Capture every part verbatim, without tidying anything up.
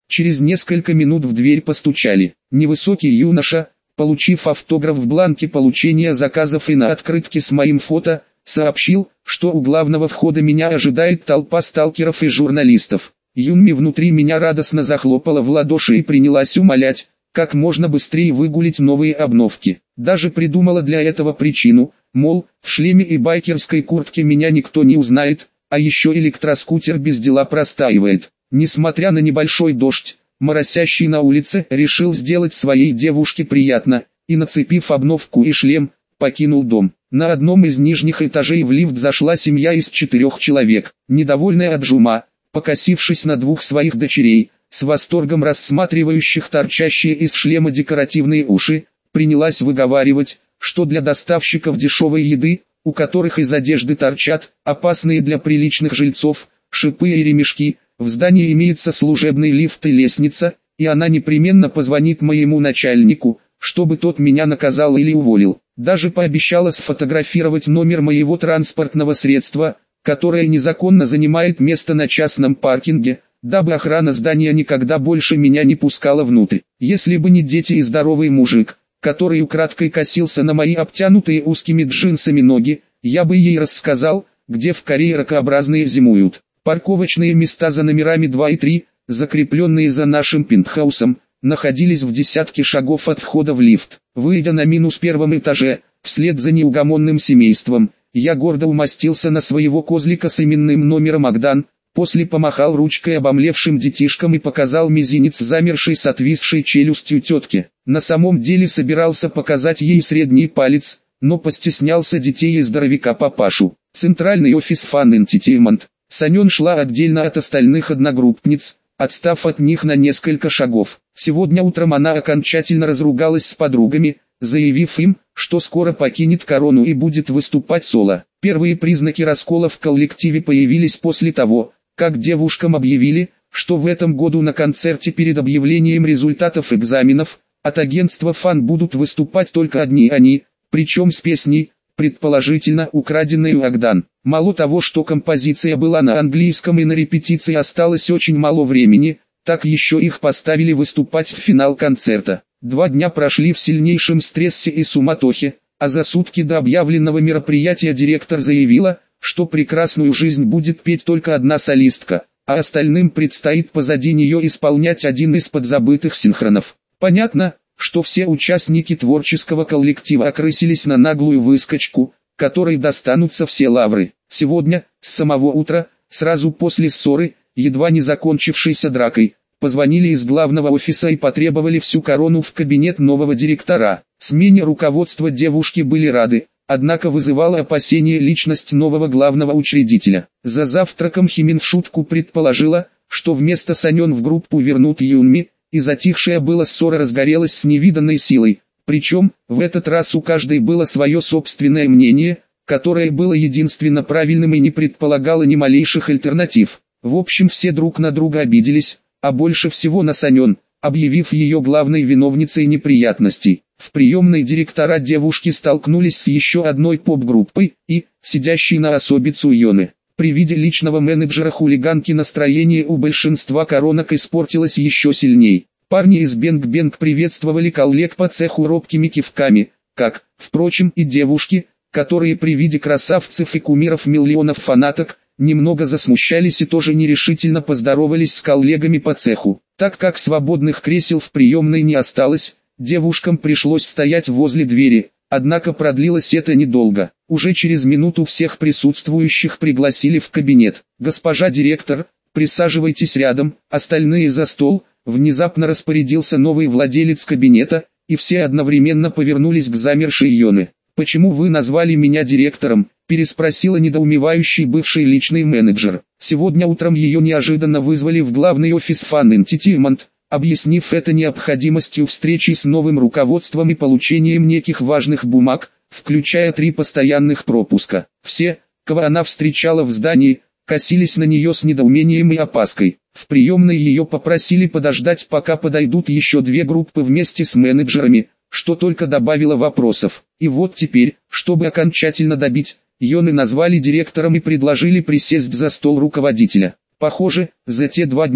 Через несколько минут в дверь постучали. Невысокий юноша, получив автограф в бланке получения заказов и на открытке с моим фото, сообщил, что у главного входа меня ожидает толпа сталкеров и журналистов. Юнми внутри меня радостно захлопала в ладоши и принялась умолять, как можно быстрее выгулить новые обновки. Даже придумала для этого причину, мол, в шлеме и байкерской куртке меня никто не узнает, а еще электроскутер без дела простаивает. Несмотря на небольшой дождь, моросящий на улице, решил сделать своей девушке приятно, и нацепив обновку и шлем, покинул дом. На одном из нижних этажей в лифт зашла семья из четырех человек. Недовольная Аджума, покосившись на двух своих дочерей, с восторгом рассматривающих торчащие из шлема декоративные уши, принялась выговаривать, что для доставщиков дешевой еды, у которых из одежды торчат, опасные для приличных жильцов, шипы и ремешки, в здании имеется служебный лифт и лестница, и она непременно позвонит моему начальнику, чтобы тот меня наказал или уволил. Даже пообещала сфотографировать номер моего транспортного средства, которое незаконно занимает место на частном паркинге, дабы охрана здания никогда больше меня не пускала внутрь. Если бы не дети и здоровый мужик, который украдкой косился на мои обтянутые узкими джинсами ноги, я бы ей рассказал, где в Корее ракообразные зимуют. Парковочные места за номерами два и три, закрепленные за нашим пентхаусом, находились в десятке шагов от входа в лифт. Выйдя на минус первом этаже, вслед за неугомонным семейством, я гордо умостился на своего козлика с именным номером Агдан, после помахал ручкой обомлевшим детишкам и показал мизинец замершей с отвисшей челюстью тетке. На самом деле собирался показать ей средний палец, но постеснялся детей и здоровяка папашу. Центральный офис Fun Entertainment. Санен шла отдельно от остальных одногруппниц, отстав от них на несколько шагов. Сегодня утром она окончательно разругалась с подругами, заявив им, что скоро покинет Корону и будет выступать соло. Первые признаки раскола в коллективе появились после того, как девушкам объявили, что в этом году на концерте перед объявлением результатов экзаменов, от агентства Fun будут выступать только одни они, причем с песней, предположительно украденной у Агдан. Мало того, что композиция была на английском и на репетиции осталось очень мало времени, так еще их поставили выступать в финал концерта. Два дня прошли в сильнейшем стрессе и суматохе, а за сутки до объявленного мероприятия директор заявила, что прекрасную жизнь будет петь только одна солистка, а остальным предстоит позади нее исполнять один из подзабытых синхронов. Понятно, что все участники творческого коллектива окрысились на наглую выскочку, которой достанутся все лавры. Сегодня, с самого утра, сразу после ссоры, едва не закончившейся дракой, позвонили из главного офиса и потребовали всю Корону в кабинет нового директора. Смене руководства девушки были рады, однако вызывала опасение личность нового главного учредителя. За завтраком Химин в шутку предположила, что вместо Санен в группу вернут Юнми, и затихшая была ссора разгорелась с невиданной силой. Причем, в этот раз у каждой было свое собственное мнение, которое было единственно правильным и не предполагало ни малейших альтернатив. В общем, все друг на друга обиделись, а больше всего на Санен, объявив ее главной виновницей неприятностей. В приемной директора девушки столкнулись с еще одной поп-группой и, сидящей на особицу Йоны. При виде личного менеджера хулиганки настроение у большинства коронок испортилось еще сильней. Парни из Бэнг-Бэнг приветствовали коллег по цеху робкими кивками, как, впрочем, и девушки, которые при виде красавцев и кумиров миллионов фанаток, немного засмущались и тоже нерешительно поздоровались с коллегами по цеху. Так как свободных кресел в приемной не осталось, девушкам пришлось стоять возле двери, однако продлилось это недолго. Уже через минуту всех присутствующих пригласили в кабинет. «Госпожа директор, присаживайтесь рядом, остальные за стол», внезапно распорядился новый владелец кабинета, и все одновременно повернулись к замершей Йоне. «Почему вы назвали меня директором?» – переспросила недоумевающий бывший личный менеджер. Сегодня утром ее неожиданно вызвали в главный офис Fun Entertainment, объяснив это необходимостью встречи с новым руководством и получением неких важных бумаг, включая три постоянных пропуска. Все, кого она встречала в здании, косились на нее с недоумением и опаской. В приемной ее попросили подождать, пока подойдут еще две группы вместе с менеджерами, что только добавило вопросов. И вот теперь, чтобы окончательно добить, Йоны назвали директором и предложили присесть за стол руководителя. Похоже, за те два дня,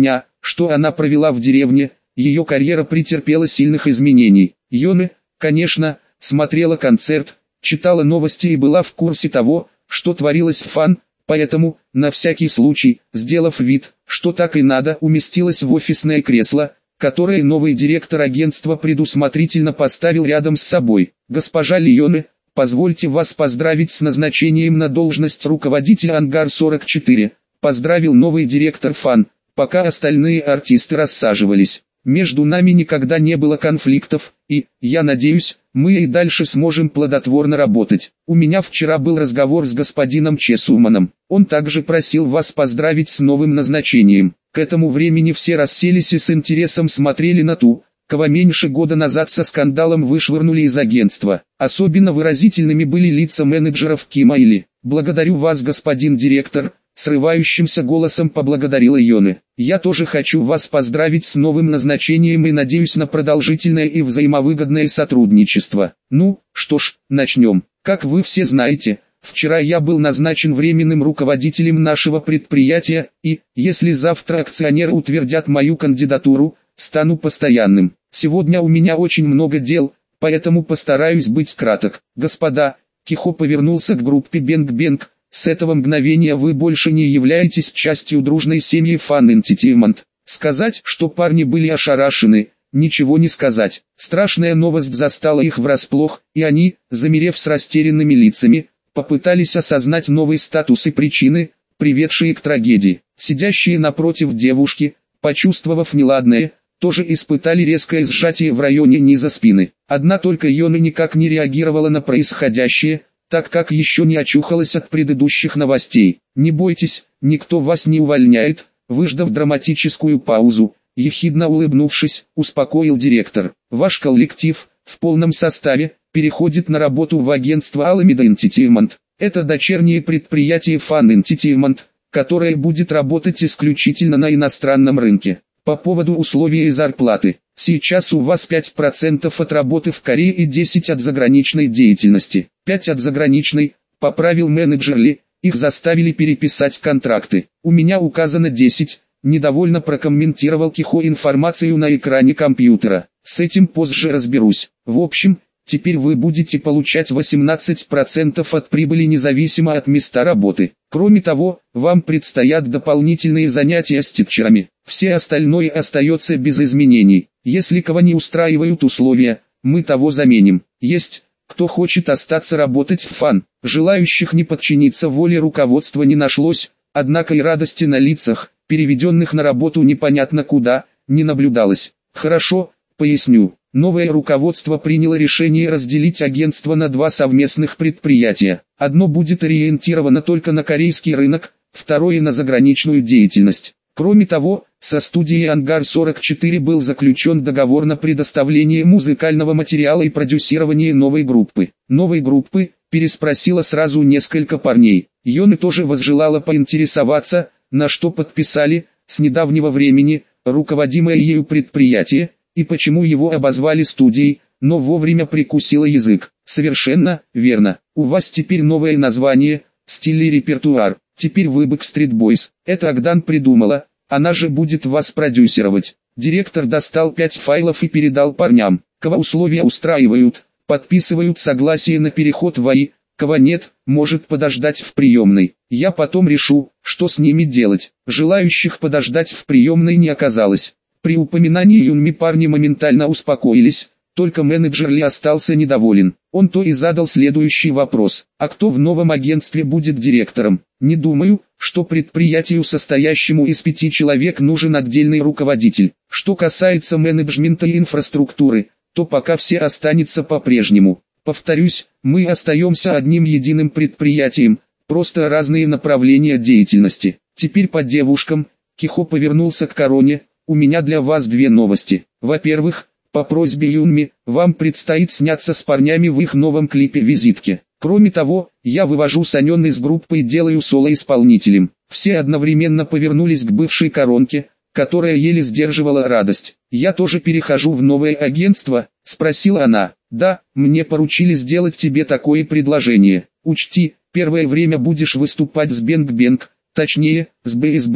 что она провела в деревне, ее карьера претерпела сильных изменений. Йоне, конечно, смотрела концерт, читала новости и была в курсе того, что творилось в Фан, поэтому, на всякий случай, сделав вид, что так и надо, уместилась в офисное кресло, которое новый директор агентства предусмотрительно поставил рядом с собой. «Госпожа Лионе, позвольте вас поздравить с назначением на должность руководителя Ангар сорок четыре», поздравил новый директор Фан, пока остальные артисты рассаживались. «Между нами никогда не было конфликтов, и, я надеюсь, мы и дальше сможем плодотворно работать. У меня вчера был разговор с господином Чесуманом. Он также просил вас поздравить с новым назначением». К этому времени все расселись и с интересом смотрели на ту, кого меньше года назад со скандалом вышвырнули из агентства. Особенно выразительными были лица менеджеров Кима Или. «Благодарю вас, господин директор», срывающимся голосом поблагодарила Йоне. «Я тоже хочу вас поздравить с новым назначением и надеюсь на продолжительное и взаимовыгодное сотрудничество. Ну, что ж, начнем. Как вы все знаете, вчера я был назначен временным руководителем нашего предприятия, и, если завтра акционеры утвердят мою кандидатуру, стану постоянным. Сегодня у меня очень много дел, поэтому постараюсь быть краток. Господа», Кихо повернулся к группе Бэнг-Бэнг, «с этого мгновения вы больше не являетесь частью дружной семьи Fun Entertainment». Сказать, что парни были ошарашены, ничего не сказать. Страшная новость застала их врасплох, и они, замерев с растерянными лицами, попытались осознать новый статус и причины, приведшие к трагедии. Сидящие напротив девушки, почувствовав неладное, тоже испытали резкое сжатие в районе низа спины. Одна только Йона никак не реагировала на происходящее, так как еще не очухалась от предыдущих новостей. «Не бойтесь, никто вас не увольняет», выждав драматическую паузу, ехидно улыбнувшись, успокоил директор. «Ваш коллектив, в полном составе, переходит на работу в агентство Alameda Entertainment. Это дочернее предприятие Fun Entertainment, которое будет работать исключительно на иностранном рынке. По поводу условий и зарплаты. Сейчас у вас пять процентов от работы в Корее и десять процентов от заграничной деятельности. пять процентов от заграничной», поправил менеджер Ли, их заставили переписать контракты. «У меня указано десять», недовольно прокомментировал Кихо информацию на экране компьютера. «С этим позже разберусь. В общем, теперь вы будете получать восемнадцать процентов от прибыли независимо от места работы. Кроме того, вам предстоят дополнительные занятия с титчерами. Все остальное остается без изменений. Если кого не устраивают условия, мы того заменим. Есть, кто хочет остаться работать в Фан». Желающих не подчиниться воле руководства не нашлось, однако и радости на лицах, переведенных на работу непонятно куда, не наблюдалось. «Хорошо, поясню. Новое руководство приняло решение разделить агентство на два совместных предприятия. Одно будет ориентировано только на корейский рынок, второе на заграничную деятельность. Кроме того, со студией Ангар сорок четыре был заключен договор на предоставление музыкального материала и продюсирование новой группы. Новой группы, переспросила сразу несколько парней. Йоне тоже возжелала поинтересоваться, на что подписали, с недавнего времени, руководимое ею предприятие, и почему его обозвали студией, но вовремя прикусила язык. «Совершенно верно. У вас теперь новое название, стиль и репертуар. Теперь вы Backstreet Boys. Это Агдан придумала, она же будет вас продюсировать». Директор достал пять файлов и передал парням. «Кого условия устраивают, подписывают согласие на переход в АИ, кого нет, может подождать в приемной. Я потом решу, что с ними делать». Желающих подождать в приемной не оказалось. При упоминании Юнми парни моментально успокоились, только менеджер Ли остался недоволен. Он то и задал следующий вопрос: «А кто в новом агентстве будет директором?» «Не думаю, что предприятию, состоящему из пяти человек, нужен отдельный руководитель. Что касается менеджмента и инфраструктуры, то пока все останется по-прежнему. Повторюсь, мы остаемся одним единым предприятием, просто разные направления деятельности». Теперь по девушкам. Кихо повернулся к Короне. «У меня для вас две новости. Во-первых, по просьбе Юнми, вам предстоит сняться с парнями в их новом клипе «Визитки». Кроме того, я вывожу Санен из группы и делаю соло-исполнителем». Все одновременно повернулись к бывшей Коронке, которая еле сдерживала радость. «Я тоже перехожу в новое агентство?» – спросила она. «Да, мне поручили сделать тебе такое предложение. Учти, первое время будешь выступать с Бэнг-Бэнг, точнее, с бэ эс бэ»,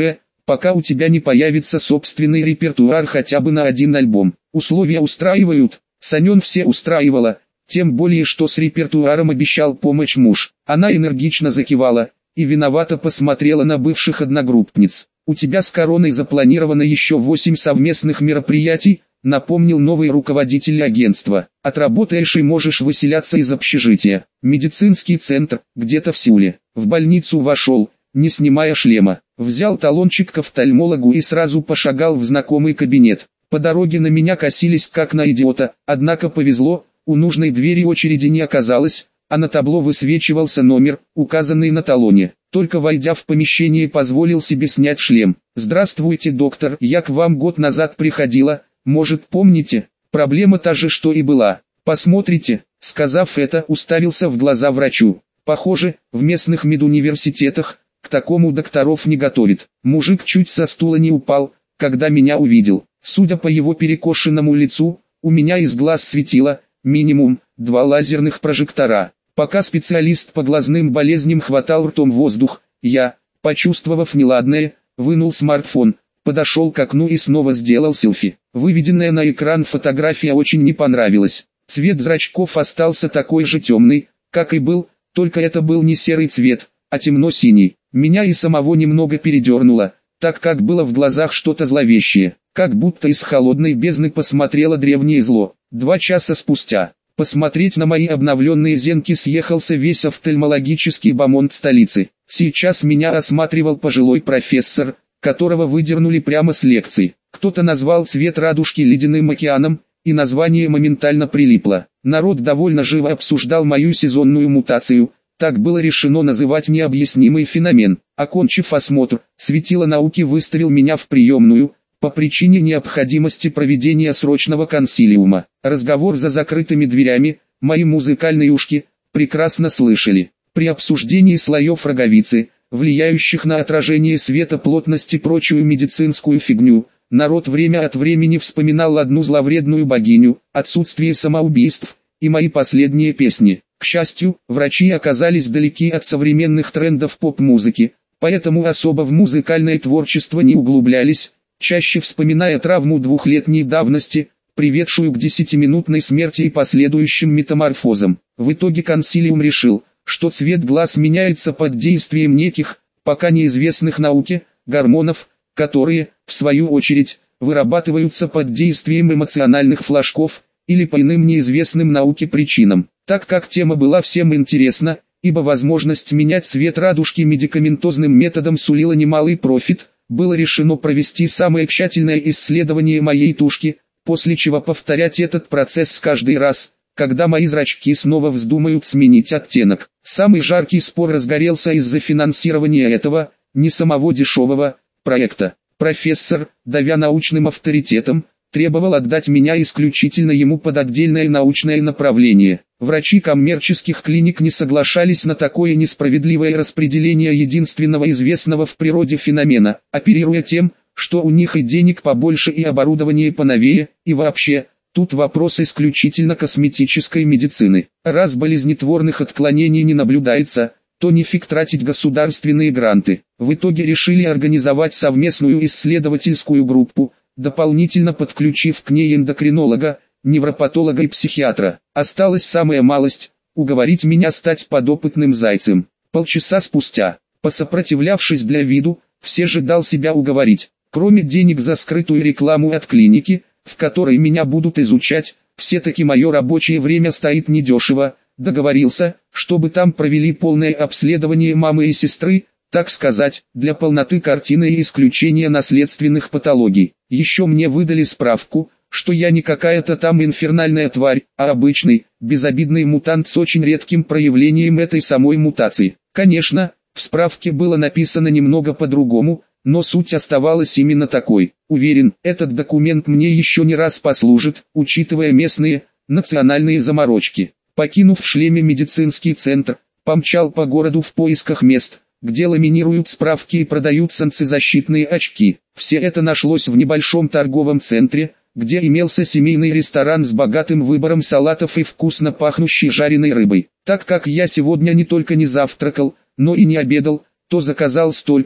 пока у тебя не появится собственный репертуар хотя бы на один альбом. Условия устраивают? Санен все устраивало, тем более что с репертуаром обещал помочь муж. Она энергично закивала и виновато посмотрела на бывших одногруппниц. У тебя с Короной запланировано еще восемь совместных мероприятий, напомнил новый руководитель агентства. Отработаешь и можешь выселяться из общежития. Медицинский центр, где-то в Сеуле. В больницу вошел, не снимая шлема. Взял талончик к офтальмологу и сразу пошагал в знакомый кабинет. По дороге на меня косились как на идиота, однако повезло, у нужной двери очереди не оказалось, а на табло высвечивался номер, указанный на талоне. Только войдя в помещение, позволил себе снять шлем. «Здравствуйте, доктор, я к вам год назад приходила, может, помните? Проблема та же, что и была. Посмотрите». Сказав это, уставился в глаза врачу. Похоже, в местных медуниверситетах к такому докторов не готовят. Мужик чуть со стула не упал, когда меня увидел. Судя по его перекошенному лицу, у меня из глаз светило минимум два лазерных прожектора. Пока специалист по глазным болезням хватал ртом воздух, я, почувствовав неладное, вынул смартфон, подошел к окну и снова сделал селфи. Выведенная на экран фотография очень не понравилась. Цвет зрачков остался такой же темный, как и был, только это был не серый цвет, а темно-синий. Меня и самого немного передернуло, так как было в глазах что-то зловещее, как будто из холодной бездны посмотрело древнее зло. Два часа спустя, посмотреть на мои обновленные зенки съехался весь офтальмологический бомонд столицы. Сейчас меня осматривал пожилой профессор, которого выдернули прямо с лекции. Кто-то назвал цвет радужки ледяным океаном, и название моментально прилипло. Народ довольно живо обсуждал мою сезонную мутацию. Так было решено называть необъяснимый феномен. Окончив осмотр, светило науки выставил меня в приемную, по причине необходимости проведения срочного консилиума. Разговор за закрытыми дверями, мои музыкальные ушки, прекрасно слышали. При обсуждении слоев роговицы, влияющих на отражение света, плотность и прочую медицинскую фигню, народ время от времени вспоминал одну зловредную богиню, отсутствие самоубийств, и мои последние песни. К счастью, врачи оказались далеки от современных трендов поп-музыки, поэтому особо в музыкальное творчество не углублялись, чаще вспоминая травму двухлетней давности, приведшую к десятиминутной смерти и последующим метаморфозам. В итоге консилиум решил, что цвет глаз меняется под действием неких, пока неизвестных науке, гормонов, которые, в свою очередь, вырабатываются под действием эмоциональных флажков, или по иным неизвестным науке причинам. Так как тема была всем интересна, ибо возможность менять цвет радужки медикаментозным методом сулила немалый профит, было решено провести самое тщательное исследование моей тушки, после чего повторять этот процесс каждый раз, когда мои зрачки снова вздумают сменить оттенок. Самый жаркий спор разгорелся из-за финансирования этого, не самого дешевого, проекта. Профессор, давя научным авторитетом, требовал отдать меня исключительно ему под отдельное научное направление. Врачи коммерческих клиник не соглашались на такое несправедливое распределение единственного известного в природе феномена, оперируя тем, что у них и денег побольше, и оборудование поновее, и вообще, тут вопрос исключительно косметической медицины. Раз болезнетворных отклонений не наблюдается, то нефиг тратить государственные гранты. В итоге решили организовать совместную исследовательскую группу, дополнительно подключив к ней эндокринолога, невропатолога и психиатра. Осталась самая малость – уговорить меня стать подопытным зайцем. Полчаса спустя, посопротивлявшись для виду, все же дал себя уговорить. Кроме денег за скрытую рекламу от клиники, в которой меня будут изучать, все-таки мое рабочее время стоит недешево, договорился, чтобы там провели полное обследование мамы и сестры, так сказать, для полноты картины и исключения наследственных патологий. Еще мне выдали справку, что я не какая-то там инфернальная тварь, а обычный, безобидный мутант с очень редким проявлением этой самой мутации. Конечно, в справке было написано немного по-другому, но суть оставалась именно такой. Уверен, этот документ мне еще не раз послужит, учитывая местные, национальные заморочки. Покинув в шлеме медицинский центр, помчал по городу в поисках мест, где ламинируют справки и продают солнцезащитные очки. Все это нашлось в небольшом торговом центре, где имелся семейный ресторан с богатым выбором салатов и вкусно пахнущей жареной рыбой. Так как я сегодня не только не завтракал, но и не обедал, то заказал столько,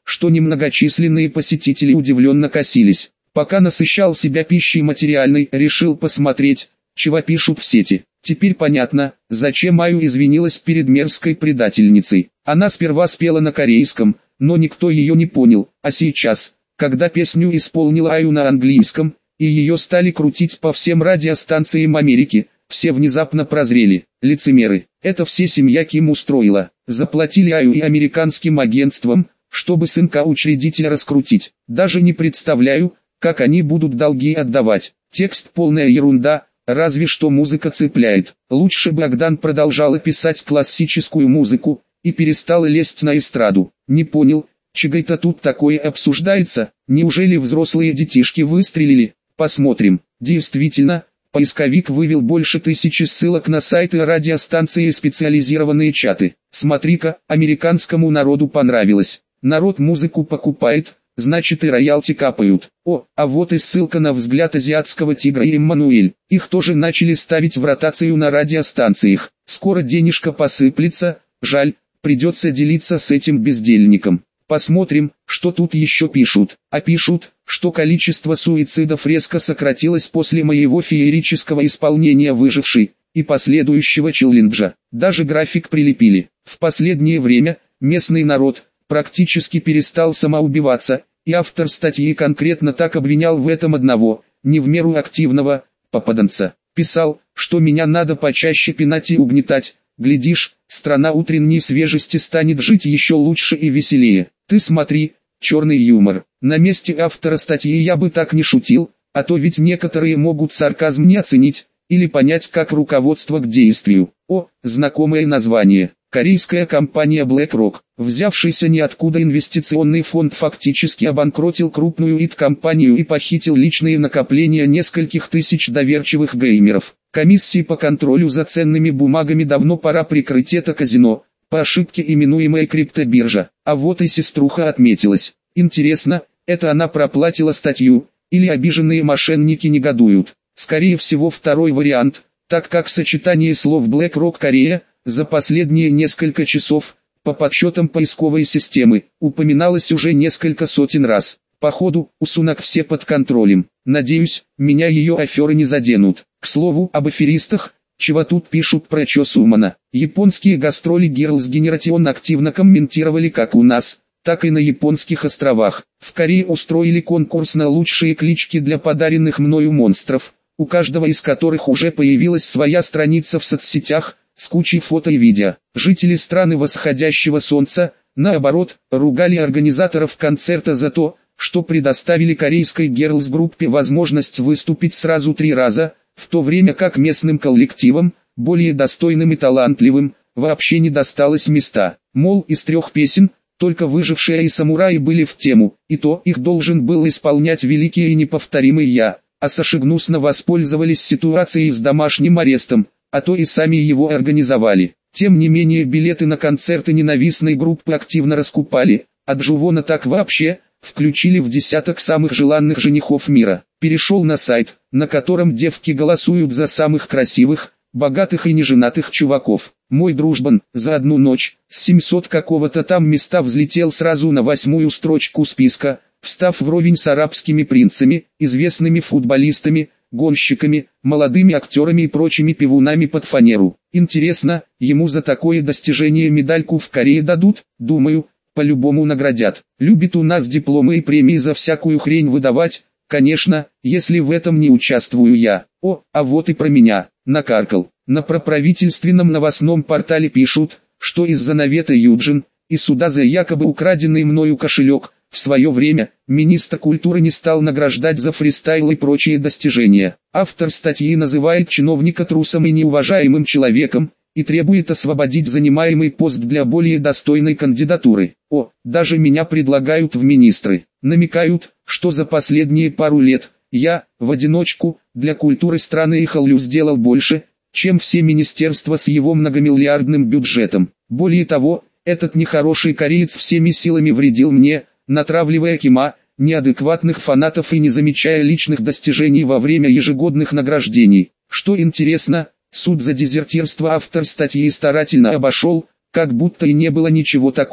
что немногочисленные посетители удивленно косились. Пока насыщал себя пищей материальной, решил посмотреть, чего пишут в сети. Теперь понятно, зачем Аю извинилась перед мерзкой предательницей. Она сперва спела на корейском, но никто ее не понял, а сейчас, когда песню исполнила Аю на английском, и ее стали крутить по всем радиостанциям Америки, все внезапно прозрели. Лицемеры, это все семья Ким устроила. Заплатили Аю и американским агентствам, чтобы сынка учредителя раскрутить. Даже не представляю, как они будут долги отдавать. Текст полная ерунда, разве что музыка цепляет. Лучше бы Богдан продолжала писать классическую музыку и перестала лезть на эстраду. Не понял, чего это тут такое обсуждается? Неужели взрослые детишки выстрелили? Посмотрим. Действительно, поисковик вывел больше тысячи ссылок на сайты радиостанции и специализированные чаты. Смотри-ка, американскому народу понравилось. Народ музыку покупает, значит и роялти капают. О, а вот и ссылка на взгляд азиатского тигра и Эммануэль. Их тоже начали ставить в ротацию на радиостанциях. Скоро денежка посыплется, жаль, придется делиться с этим бездельником. Посмотрим, что тут еще пишут. А пишут, что количество суицидов резко сократилось после моего феерического исполнения «Выживший» и последующего челленджа. Даже график прилепили. В последнее время местный народ практически перестал самоубиваться, и автор статьи конкретно так обвинял в этом одного, не в меру активного, попаданца. Писал, что меня надо почаще пинать и угнетать, глядишь, страна утренней свежести станет жить еще лучше и веселее. Ты смотри, черный юмор. На месте автора статьи я бы так не шутил, а то ведь некоторые могут сарказм не оценить, или понять как руководство к действию. О, знакомое название. Корейская компания BlackRock, взявшийся ниоткуда инвестиционный фонд, фактически обанкротил крупную ай ти-компанию и похитил личные накопления нескольких тысяч доверчивых геймеров. Комиссии по контролю за ценными бумагами давно пора прикрыть это казино, по ошибке именуемая криптобиржа. А вот и сеструха отметилась. Интересно, это она проплатила статью, или обиженные мошенники негодуют? Скорее всего второй вариант, так как сочетание слов BlackRock Корея за последние несколько часов, по подсчетам поисковой системы, упоминалось уже несколько сотен раз. Походу, у Сунак все под контролем. Надеюсь, меня ее аферы не заденут. К слову, об аферистах, чего тут пишут про Чо Сумана. Японские гастроли Girls' Generation активно комментировали как у нас, так и на японских островах. В Корее устроили конкурс на лучшие клички для подаренных мною монстров, у каждого из которых уже появилась своя страница в соцсетях, с кучей фото и видео. Жители страны восходящего солнца, наоборот, ругали организаторов концерта за то, что предоставили корейской герлс-группе возможность выступить сразу три раза, в то время как местным коллективам, более достойным и талантливым, вообще не досталось места. Мол, из трех песен, только «Выжившая» и «Самураи» были в тему, и то их должен был исполнять великий и неповторимый я, а Саши гнусно воспользовались ситуацией с домашним арестом, а то и сами его организовали. Тем не менее билеты на концерты ненавистной группы активно раскупали, а Джувона так вообще включили в десяток самых желанных женихов мира. Перешел на сайт, на котором девки голосуют за самых красивых, богатых и неженатых чуваков. Мой дружбан за одну ночь с семисот какого-то там места взлетел сразу на восьмую строчку списка, встав вровень с арабскими принцами, известными футболистами, гонщиками, молодыми актерами и прочими пивунами под фанеру. Интересно, ему за такое достижение медальку в Корее дадут? Думаю, по-любому наградят. Любит у нас дипломы и премии за всякую хрень выдавать, конечно, если в этом не участвую я. О, а вот и про меня, накаркал. На проправительственном новостном портале пишут, что из-за навета Юджин, и суда за якобы украденный мною кошелек, в свое время, министр культуры не стал награждать за фристайл и прочие достижения. Автор статьи называет чиновника трусом и неуважаемым человеком, и требует освободить занимаемый пост для более достойной кандидатуры. О, даже меня предлагают в министры. Намекают, что за последние пару лет, я, в одиночку, для культуры страны и Халлю сделал больше, чем все министерства с его многомиллиардным бюджетом. Более того, этот нехороший кореец всеми силами вредил мне, натравливая Кима, неадекватных фанатов и не замечая личных достижений во время ежегодных награждений. Что интересно, суд за дезертирство автор статьи старательно обошел, как будто и не было ничего такого.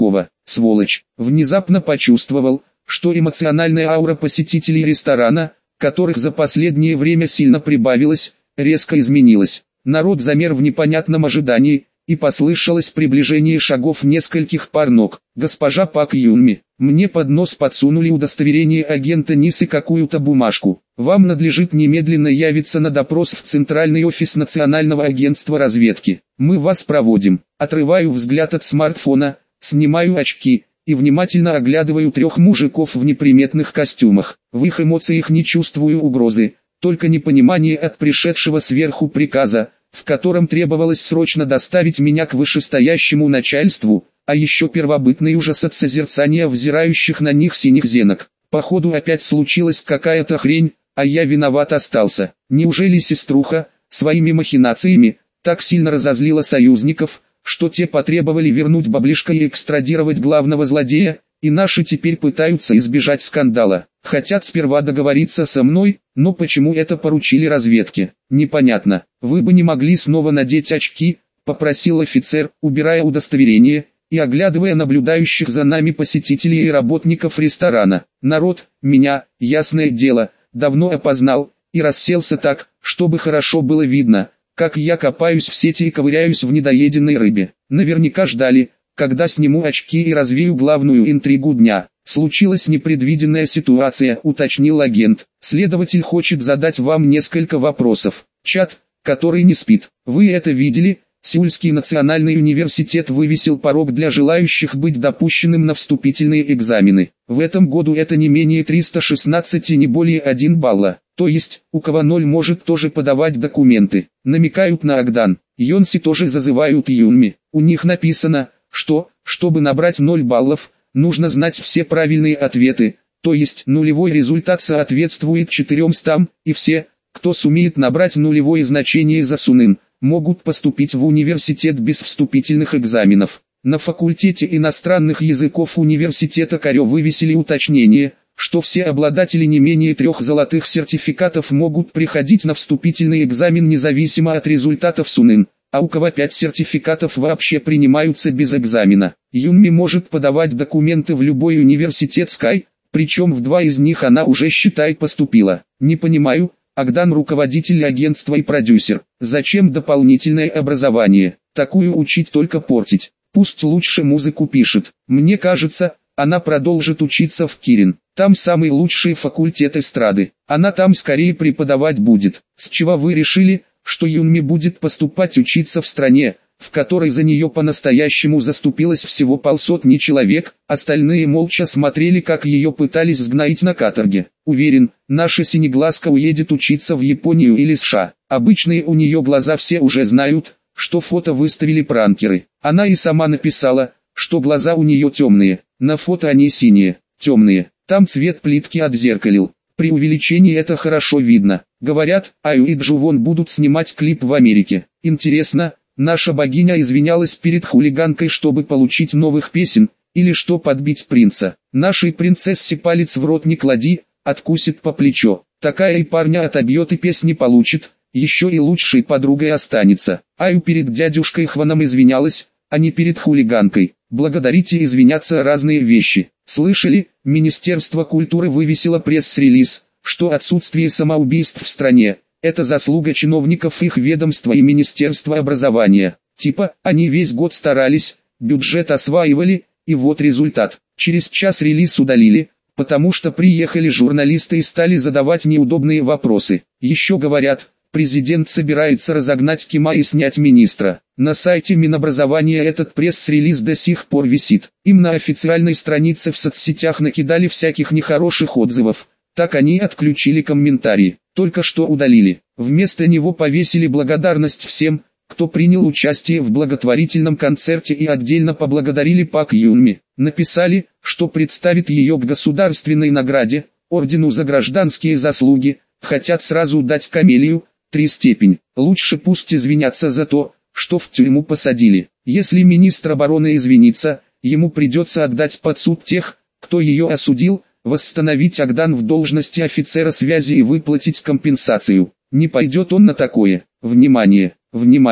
сволочь. Внезапно почувствовал, что эмоциональная аура посетителей ресторана, которых за последнее время сильно прибавилось, резко изменилась. Народ замер в непонятном ожидании, и послышалось приближение шагов нескольких пар ног. «Госпожа Пак Юнми, мне под нос подсунули удостоверение агента НИС и какую-то бумажку. Вам надлежит немедленно явиться на допрос в Центральный офис Национального агентства разведки. Мы вас проводим». Отрываю взгляд от смартфона, снимаю очки и внимательно оглядываю трех мужиков в неприметных костюмах. В их эмоциях не чувствую угрозы, только непонимание от пришедшего сверху приказа, в котором требовалось срочно доставить меня к вышестоящему начальству, а еще первобытный ужас от созерцания взирающих на них синих зенок. Походу опять случилась какая-то хрень, а я виноват остался. Неужели сеструха, своими махинациями, так сильно разозлила союзников, что те потребовали вернуть баблишко и экстрадировать главного злодея, и наши теперь пытаются избежать скандала. Хотят сперва договориться со мной, но почему это поручили разведке, непонятно. «Вы бы не могли снова надеть очки», — попросил офицер, убирая удостоверение и оглядывая наблюдающих за нами посетителей и работников ресторана. Народ, меня, ясное дело, давно опознал, и расселся так, чтобы хорошо было видно, как я копаюсь в сети и ковыряюсь в недоеденной рыбе. Наверняка ждали, когда сниму очки и развею главную интригу дня. «Случилась непредвиденная ситуация», — уточнил агент. «Следователь хочет задать вам несколько вопросов. Чат, который не спит. Вы это видели?» Сеульский национальный университет вывесил порог для желающих быть допущенным на вступительные экзамены. В этом году это не менее триста шестнадцать и не более один балла. То есть, у кого ноль может тоже подавать документы. Намекают на Агдан. Йонси тоже зазывают Юнми. У них написано, что, чтобы набрать ноль баллов, нужно знать все правильные ответы, то есть нулевой результат соответствует четырёмстам, и все, кто сумеет набрать нулевое значение за Сунын, могут поступить в университет без вступительных экзаменов. На факультете иностранных языков университета Корё вывесили уточнение, что все обладатели не менее трех золотых сертификатов могут приходить на вступительный экзамен независимо от результатов Сунын, а у кого пять сертификатов вообще принимаются без экзамена. Юнми может подавать документы в любой университет Sky, причем в два из них она уже, считай, поступила. Не понимаю, Агдан руководитель агентства и продюсер, зачем дополнительное образование? Такую учить только портить. Пусть лучше музыку пишет. Мне кажется, она продолжит учиться в Кирин. Там самый лучший факультет эстрады. Она там скорее преподавать будет. С чего вы решили, что Юнми будет поступать учиться в стране, в которой за нее по-настоящему заступилось всего полсотни человек, остальные молча смотрели, как ее пытались сгноить на каторге. Уверен, наша синеглазка уедет учиться в Японию или США. Обычные у нее глаза все уже знают, что фото выставили пранкеры. Она и сама написала, что глаза у нее темные, на фото они синие, темные, там цвет плитки отзеркалил. При увеличении это хорошо видно. Говорят, Аю и Джувон будут снимать клип в Америке. Интересно, наша богиня извинялась перед хулиганкой, чтобы получить новых песен, или что подбить принца. Нашей принцессе палец в рот не клади, откусит по плечо. Такая и парня отобьет и песни получит, еще и лучшей подругой останется. Аю перед дядюшкой Хваном извинялась, а не перед хулиганкой. Благодарить и извиняться разные вещи. Слышали, Министерство культуры вывесило пресс-релиз, что отсутствие самоубийств в стране – это заслуга чиновников их ведомства и Министерства образования. Типа, они весь год старались, бюджет осваивали, и вот результат. Через час релиз удалили, потому что приехали журналисты и стали задавать неудобные вопросы. Еще говорят, президент собирается разогнать Кима и снять министра. На сайте Минобразования этот пресс-релиз до сих пор висит. Им на официальной странице в соцсетях накидали всяких нехороших отзывов. Так они отключили комментарии. Только что удалили. Вместо него повесили благодарность всем, кто принял участие в благотворительном концерте, и отдельно поблагодарили Пак Юнми. Написали, что представит ее к государственной награде, ордену за гражданские заслуги, хотят сразу дать камелию, три степень. Лучше пусть извинятся за то, что в тюрьму посадили. Если министр обороны извинится, ему придется отдать под суд тех, кто ее осудил, восстановить Агдан в должности офицера связи и выплатить компенсацию. Не пойдет он на такое. Внимание, внимание,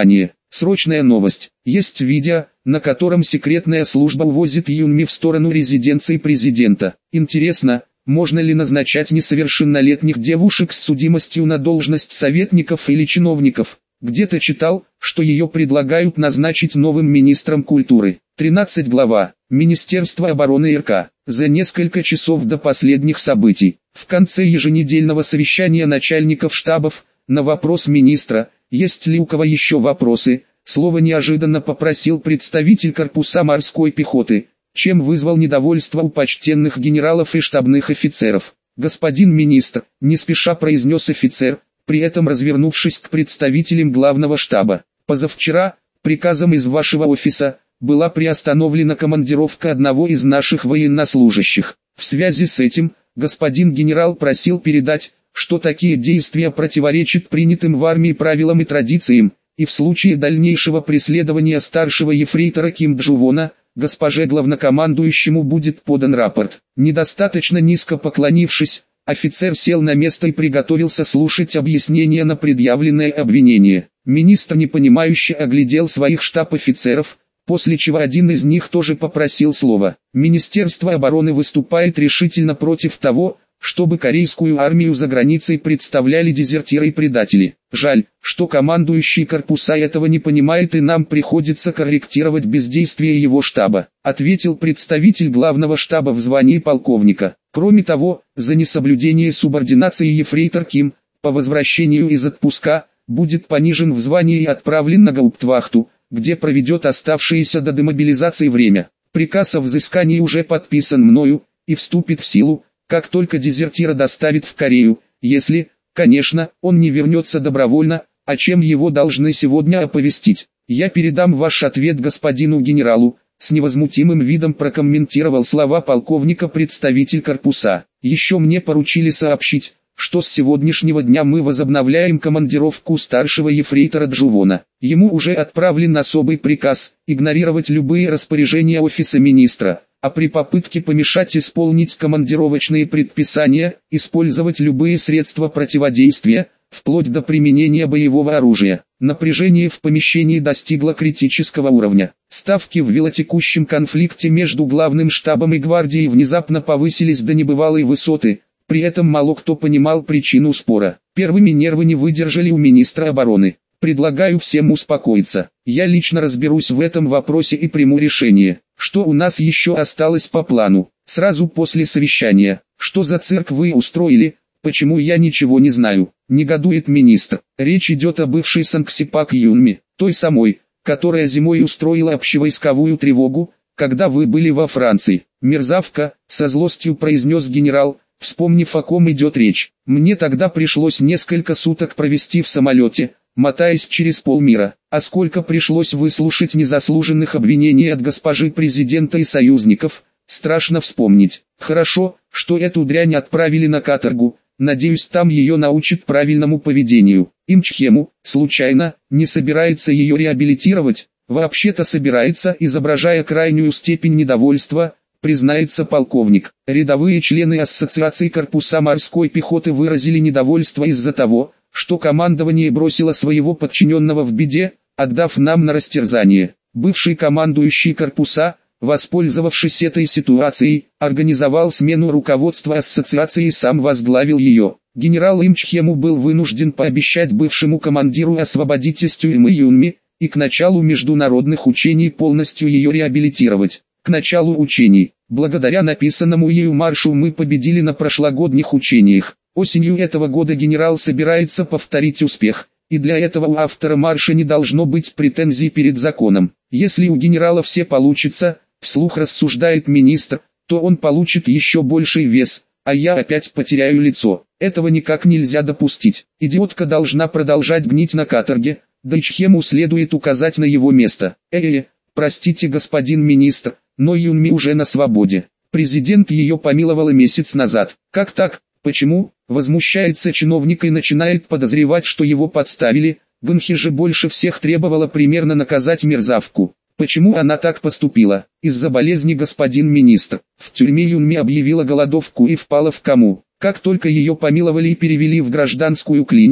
Срочная новость. Есть видео, на котором секретная служба увозит Юнми в сторону резиденции президента. Интересно, можно ли назначать несовершеннолетних девушек с судимостью на должность советников или чиновников? Где-то читал, что ее предлагают назначить новым министром культуры. тринадцать глава. Министерство обороны РК. За несколько часов до последних событий, в конце еженедельного совещания начальников штабов, на вопрос министра, есть ли у кого еще вопросы, слово неожиданно попросил представитель корпуса морской пехоты, чем вызвал недовольство у почтенных генералов и штабных офицеров. «Господин министр», не спеша произнес офицер, при этом развернувшись к представителям главного штаба, «позавчера, приказом из вашего офиса, была приостановлена командировка одного из наших военнослужащих. В связи с этим, господин генерал просил передать, что такие действия противоречат принятым в армии правилам и традициям, и в случае дальнейшего преследования старшего ефрейтора Ким Джувона, госпоже главнокомандующему будет подан рапорт». Недостаточно низко поклонившись, офицер сел на место и приготовился слушать объяснения на предъявленное обвинение. Министр непонимающе оглядел своих штаб-офицеров, после чего один из них тоже попросил слова. Министерство обороны выступает решительно против того, чтобы корейскую армию за границей представляли дезертиры и предатели. Жаль, что командующий корпуса этого не понимает, и нам приходится корректировать бездействие его штаба, ответил представитель главного штаба в звании полковника. Кроме того, за несоблюдение субординации ефрейтор Ким, по возвращению из отпуска, будет понижен в звании и отправлен на гауптвахту, где проведет оставшееся до демобилизации время. Приказ о взыскании уже подписан мною, и вступит в силу, как только дезертира доставит в Корею, если, конечно, он не вернется добровольно, о чем его должны сегодня оповестить. Я передам ваш ответ господину генералу, с невозмутимым видом прокомментировал слова полковника представитель корпуса. Еще мне поручили сообщить, что с сегодняшнего дня мы возобновляем командировку старшего ефрейтора Джувона. Ему уже отправлен особый приказ, игнорировать любые распоряжения офиса министра, а при попытке помешать исполнить командировочные предписания, использовать любые средства противодействия, вплоть до применения боевого оружия. Напряжение в помещении достигло критического уровня. Ставки в велотекущем конфликте между главным штабом и гвардией внезапно повысились до небывалой высоты. При этом мало кто понимал причину спора. Первыми нервы не выдержали у министра обороны. Предлагаю всем успокоиться. Я лично разберусь в этом вопросе и приму решение. Что у нас еще осталось по плану? Сразу после совещания. Что за цирк вы устроили? Почему я ничего не знаю? Негодует министр. Речь идет о бывшей Сангсипак Юнми, той самой, которая зимой устроила общевойсковую тревогу, когда вы были во Франции. Мерзавка, со злостью произнес генерал, вспомнив, о ком идет речь. Мне тогда пришлось несколько суток провести в самолете, мотаясь через полмира. А сколько пришлось выслушать незаслуженных обвинений от госпожи президента и союзников, страшно вспомнить. Хорошо, что эту дрянь отправили на каторгу, надеюсь, там ее научат правильному поведению. Им Чхему, случайно, не собирается ее реабилитировать? Вообще-то собирается, изображая крайнюю степень недовольства, признается полковник. Рядовые члены Ассоциации корпуса морской пехоты выразили недовольство из-за того, что командование бросило своего подчиненного в беде, отдав нам на растерзание. Бывший командующий корпуса, воспользовавшись этой ситуацией, организовал смену руководства ассоциации и сам возглавил ее. Генерал Им Чхему был вынужден пообещать бывшему командиру освободить Истюймы Юнми, и к началу международных учений полностью ее реабилитировать. К началу учений, благодаря написанному ею маршу, мы победили на прошлогодних учениях. Осенью этого года генерал собирается повторить успех, и для этого у автора марша не должно быть претензий перед законом. Если у генерала все получится, вслух рассуждает министр, то он получит еще больший вес, а я опять потеряю лицо. Этого никак нельзя допустить. Идиотка должна продолжать гнить на каторге, да и Чхему следует указать на его место. Э-э, простите, господин министр, но Юнми уже на свободе. Президент ее помиловал месяц назад. Как так? Почему? Возмущается чиновник и начинает подозревать, что его подставили. Гэнхи же больше всех требовала примерно наказать мерзавку. Почему она так поступила? Из-за болезни, господин министр. В тюрьме Юнми объявила голодовку и впала в кому. Как только ее помиловали и перевели в гражданскую клинику,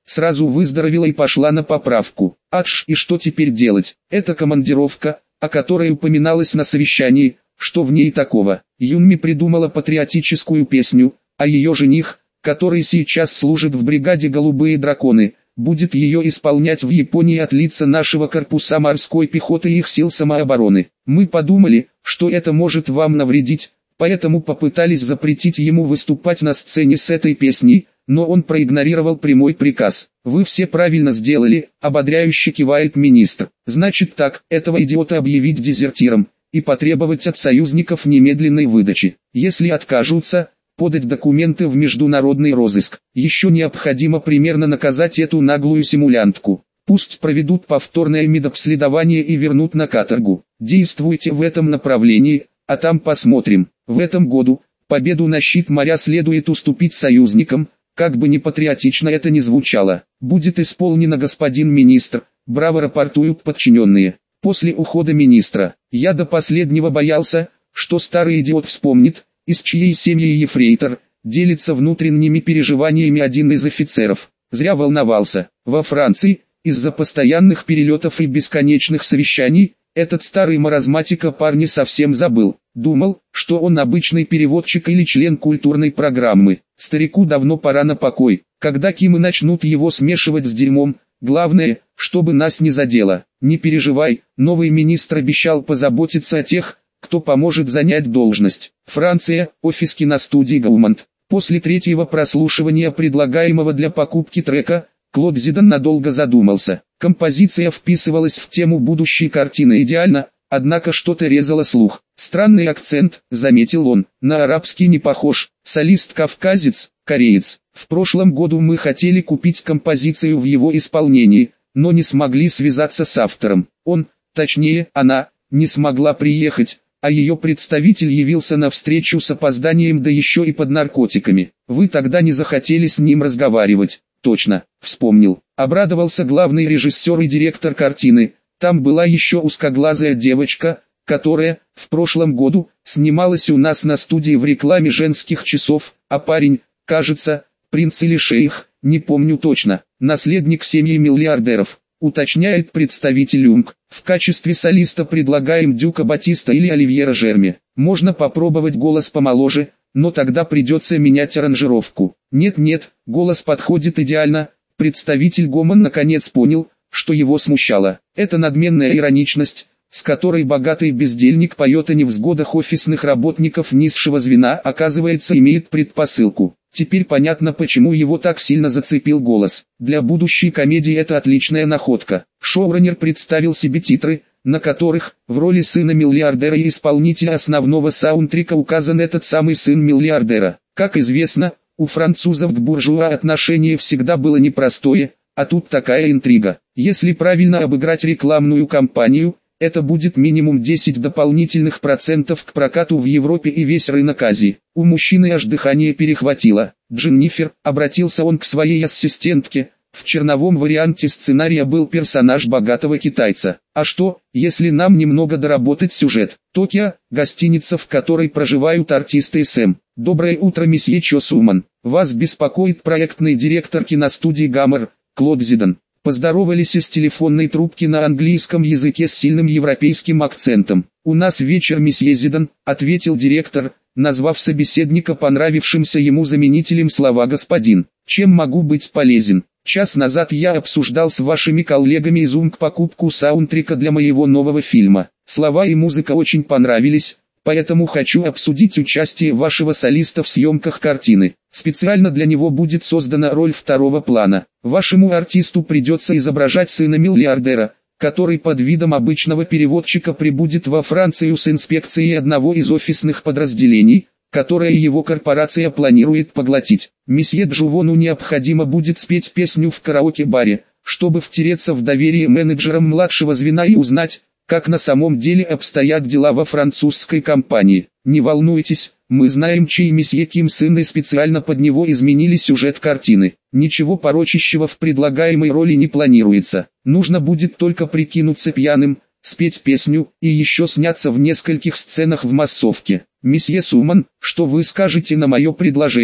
сразу выздоровела и пошла на поправку. Адж, и что теперь делать? Это командировка, о которой упоминалось на совещании, что в ней такого? Юнми придумала патриотическую песню, а ее жених, который сейчас служит в бригаде «Голубые драконы», будет ее исполнять в Японии от лица нашего корпуса морской пехоты и их сил самообороны. Мы подумали, что это может вам навредить, поэтому попытались запретить ему выступать на сцене с этой песней, но он проигнорировал прямой приказ. «Вы все правильно сделали», — ободряюще кивает министр. «Значит так, этого идиота объявить дезертиром и потребовать от союзников немедленной выдачи. Если откажутся, подать документы в международный розыск. Еще необходимо примерно наказать эту наглую симулянтку. Пусть проведут повторное медобследование и вернут на каторгу. Действуйте в этом направлении, а там посмотрим. В этом году победу на щит моря следует уступить союзникам, как бы ни патриотично это ни звучало. Будет исполнено, господин министр», — браво рапортуют подчиненные. После ухода министра, я до последнего боялся, что старый идиот вспомнит, из чьей семьи ефрейтор, делится внутренними переживаниями один из офицеров. Зря волновался. Во Франции, из-за постоянных перелетов и бесконечных совещаний, этот старый маразматик о парне совсем забыл. Думал, что он обычный переводчик или член культурной программы. Старику давно пора на покой. Когда Кимы начнут его смешивать с дерьмом, главное, чтобы нас не задело. Не переживай, новый министр обещал позаботиться о тех, кто поможет занять должность. Франция, офис киностудии Гаумонт. После третьего прослушивания предлагаемого для покупки трека, Клод Зидан надолго задумался. Композиция вписывалась в тему будущей картины идеально, однако что-то резало слух. Странный акцент, заметил он, на арабский не похож. Солист кавказец, кореец. В прошлом году мы хотели купить композицию в его исполнении, но не смогли связаться с автором. Он, точнее, она, не смогла приехать, а ее представитель явился на встречу с опозданием, да еще и под наркотиками. Вы тогда не захотели с ним разговаривать. Точно, вспомнил. Обрадовался главный режиссер и директор картины. Там была еще узкоглазая девочка, которая, в прошлом году, снималась у нас на студии в рекламе женских часов, а парень, кажется, принц или шейх, не помню точно, наследник семьи миллиардеров. Уточняет представитель УМК. В качестве солиста предлагаем Дюка Батиста или Оливьера Жерми. Можно попробовать голос помоложе, но тогда придется менять аранжировку. Нет-нет, голос подходит идеально. Представитель Гомон наконец понял, что его смущало. Это надменная ироничность, с которой богатый бездельник поет о невзгодах офисных работников низшего звена, оказывается, имеет предпосылку. Теперь понятно, почему его так сильно зацепил голос. Для будущей комедии это отличная находка. Шоураннер представил себе титры, на которых, в роли сына миллиардера и исполнителя основного саундтрека указан этот самый сын миллиардера. Как известно, у французов к буржуа отношение всегда было непростое, а тут такая интрига. Если правильно обыграть рекламную кампанию, это будет минимум десять дополнительных процентов к прокату в Европе и весь рынок Азии. У мужчины аж дыхание перехватило. Дженнифер, обратился он к своей ассистентке, в черновом варианте сценария был персонаж богатого китайца. А что, если нам немного доработать сюжет? Токио, гостиница, в которой проживают артисты СМ. Доброе утро, месье Чо Суман. Вас беспокоит проектный директор киностудии Гаммер, Клод Зидан. Поздоровались из телефонной трубки на английском языке с сильным европейским акцентом. «У нас вечер, месье Зидан», — ответил директор, назвав собеседника понравившимся ему заменителем слова «господин». «Чем могу быть полезен? Час назад я обсуждал с вашими коллегами из УМК покупку саундтрека для моего нового фильма. Слова и музыка очень понравились, поэтому хочу обсудить участие вашего солиста в съемках картины. Специально для него будет создана роль второго плана. Вашему артисту придется изображать сына миллиардера, который под видом обычного переводчика прибудет во Францию с инспекцией одного из офисных подразделений, которое его корпорация планирует поглотить. Месье Джувону необходимо будет спеть песню в караоке-баре, чтобы втереться в доверие менеджерам младшего звена и узнать, как на самом деле обстоят дела во французской компании. Не волнуйтесь, мы знаем, чей месье Ким сын, и специально под него изменили сюжет картины. Ничего порочащего в предлагаемой роли не планируется. Нужно будет только прикинуться пьяным, спеть песню и еще сняться в нескольких сценах в массовке. Месье Суман, что вы скажете на мое предложение?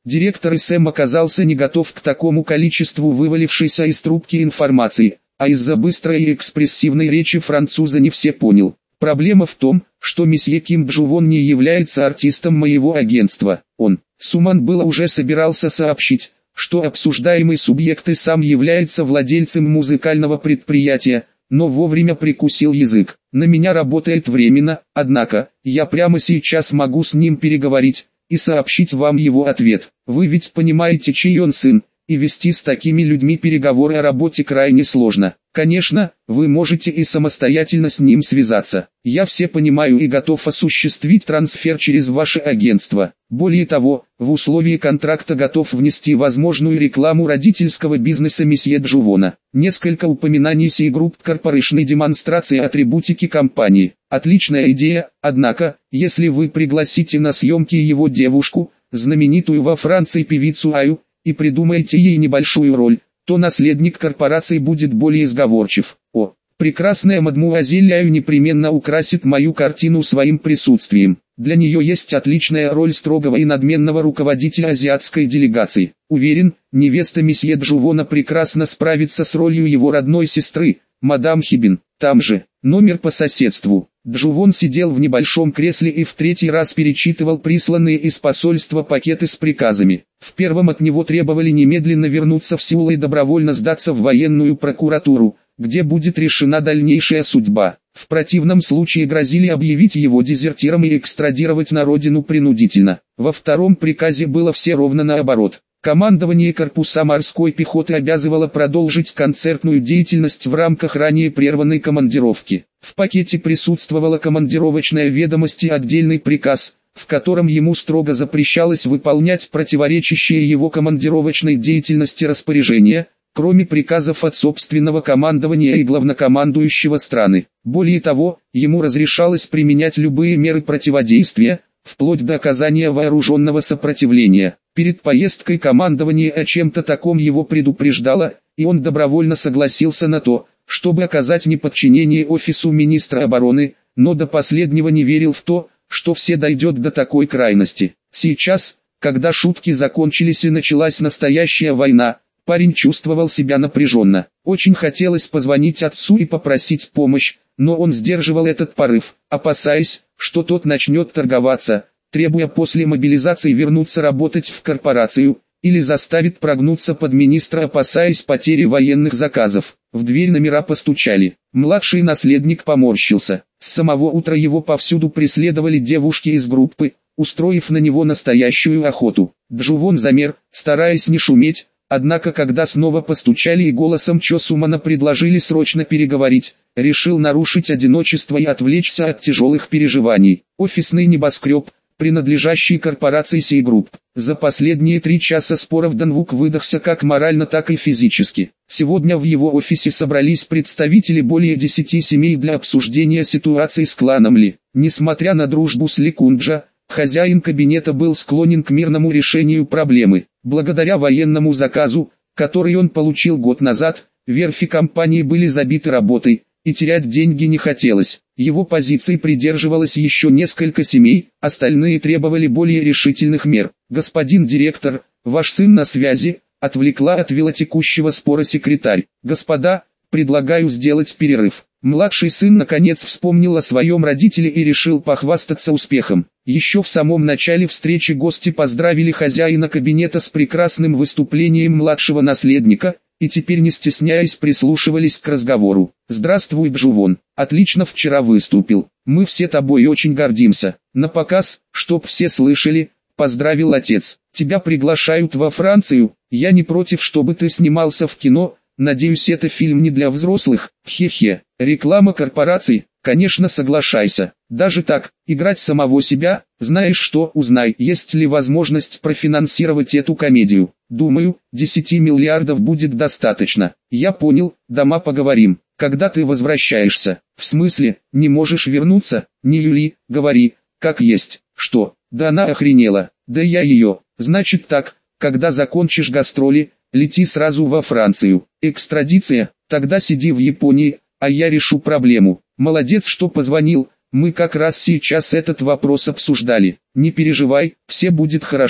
Директор эс эм оказался не готов к такому количеству вывалившейся из трубки информации, а из-за быстрой и экспрессивной речи француза не все понял. Проблема в том, что месье Ким Джувон не является артистом моего агентства. Он, Суман было уже собирался сообщить, что обсуждаемый субъект и сам является владельцем музыкального предприятия, но вовремя прикусил язык. На меня работает временно, однако, я прямо сейчас могу с ним переговорить и сообщить вам его ответ. Вы ведь понимаете, чей он сын, и вести с такими людьми переговоры о работе крайне сложно. Конечно, вы можете и самостоятельно с ним связаться. Я все понимаю и готов осуществить трансфер через ваше агентство. Более того, в условии контракта готов внести возможную рекламу родительского бизнеса месье Джувона. Несколько упоминаний сей групп корпоративной демонстрации атрибутики компании. Отличная идея, однако, если вы пригласите на съемки его девушку, знаменитую во Франции певицу Аю, и придумаете ей небольшую роль, то наследник корпорации будет более сговорчив. О, прекрасная мадмуазель Аю непременно украсит мою картину своим присутствием. Для нее есть отличная роль строгого и надменного руководителя азиатской делегации. Уверен, невеста месье Джувона прекрасно справится с ролью его родной сестры, мадам Хибин. Там же, номер по соседству. Джувон сидел в небольшом кресле и в третий раз перечитывал присланные из посольства пакеты с приказами. В первом от него требовали немедленно вернуться в Сеул и добровольно сдаться в военную прокуратуру, где будет решена дальнейшая судьба. В противном случае грозили объявить его дезертиром и экстрадировать на родину принудительно. Во втором приказе было все ровно наоборот. Командование корпуса морской пехоты обязывало продолжить концертную деятельность в рамках ранее прерванной командировки. В пакете присутствовала командировочная ведомость и отдельный приказ, в котором ему строго запрещалось выполнять противоречащие его командировочной деятельности распоряжения, кроме приказов от собственного командования и главнокомандующего страны. Более того, ему разрешалось применять любые меры противодействия, вплоть до оказания вооруженного сопротивления. Перед поездкой командование о чем-то таком его предупреждало, и он добровольно согласился на то, чтобы оказать неподчинение офису министра обороны, но до последнего не верил в то, что все дойдет до такой крайности. Сейчас, когда шутки закончились и началась настоящая война, парень чувствовал себя напряженно. Очень хотелось позвонить отцу и попросить помощь, но он сдерживал этот порыв, опасаясь, что тот начнет торговаться, требуя после мобилизации вернуться работать в корпорацию, или заставит прогнуться под министра, опасаясь потери военных заказов. В дверь номера постучали. Младший наследник поморщился. С самого утра его повсюду преследовали девушки из группы, устроив на него настоящую охоту. Джувон замер, стараясь не шуметь, однако когда снова постучали и голосом Чо Сумана предложили срочно переговорить, решил нарушить одиночество и отвлечься от тяжелых переживаний. Офисный небоскреб, принадлежащий корпорации сей групп. За последние три часа споров Данвук выдохся как морально, так и физически. Сегодня в его офисе собрались представители более десяти семей для обсуждения ситуации с кланом Ли. Несмотря на дружбу с Ли Кунджа, хозяин кабинета был склонен к мирному решению проблемы. Благодаря военному заказу, который он получил год назад, верфи компании были забиты работой, и терять деньги не хотелось. Его позиции придерживалось еще несколько семей, остальные требовали более решительных мер. «Господин директор, ваш сын на связи», — отвлекла от велотекущего спора секретарь. «Господа, предлагаю сделать перерыв». Младший сын наконец вспомнил о своем родителе и решил похвастаться успехом. Еще в самом начале встречи гости поздравили хозяина кабинета с прекрасным выступлением младшего наследника, и теперь не стесняясь прислушивались к разговору. «Здравствуй, Джувон, отлично вчера выступил, мы все тобой очень гордимся. На показ, чтоб все слышали, поздравил отец. Тебя приглашают во Францию, я не против, чтобы ты снимался в кино, надеюсь, это фильм не для взрослых, хе-хе. Реклама корпораций, конечно, соглашайся. Даже так, играть самого себя, знаешь что, узнай, есть ли возможность профинансировать эту комедию. Думаю, десяти миллиардов будет достаточно. Я понял, дома поговорим. Когда ты возвращаешься? В смысле, не можешь вернуться? Не юли, говори, как есть. Что? Да она охренела. Да я ее. Значит так, когда закончишь гастроли, лети сразу во Францию. Экстрадиция, тогда сиди в Японии, а я решу проблему. Молодец, что позвонил, мы как раз сейчас этот вопрос обсуждали. Не переживай, все будет хорошо.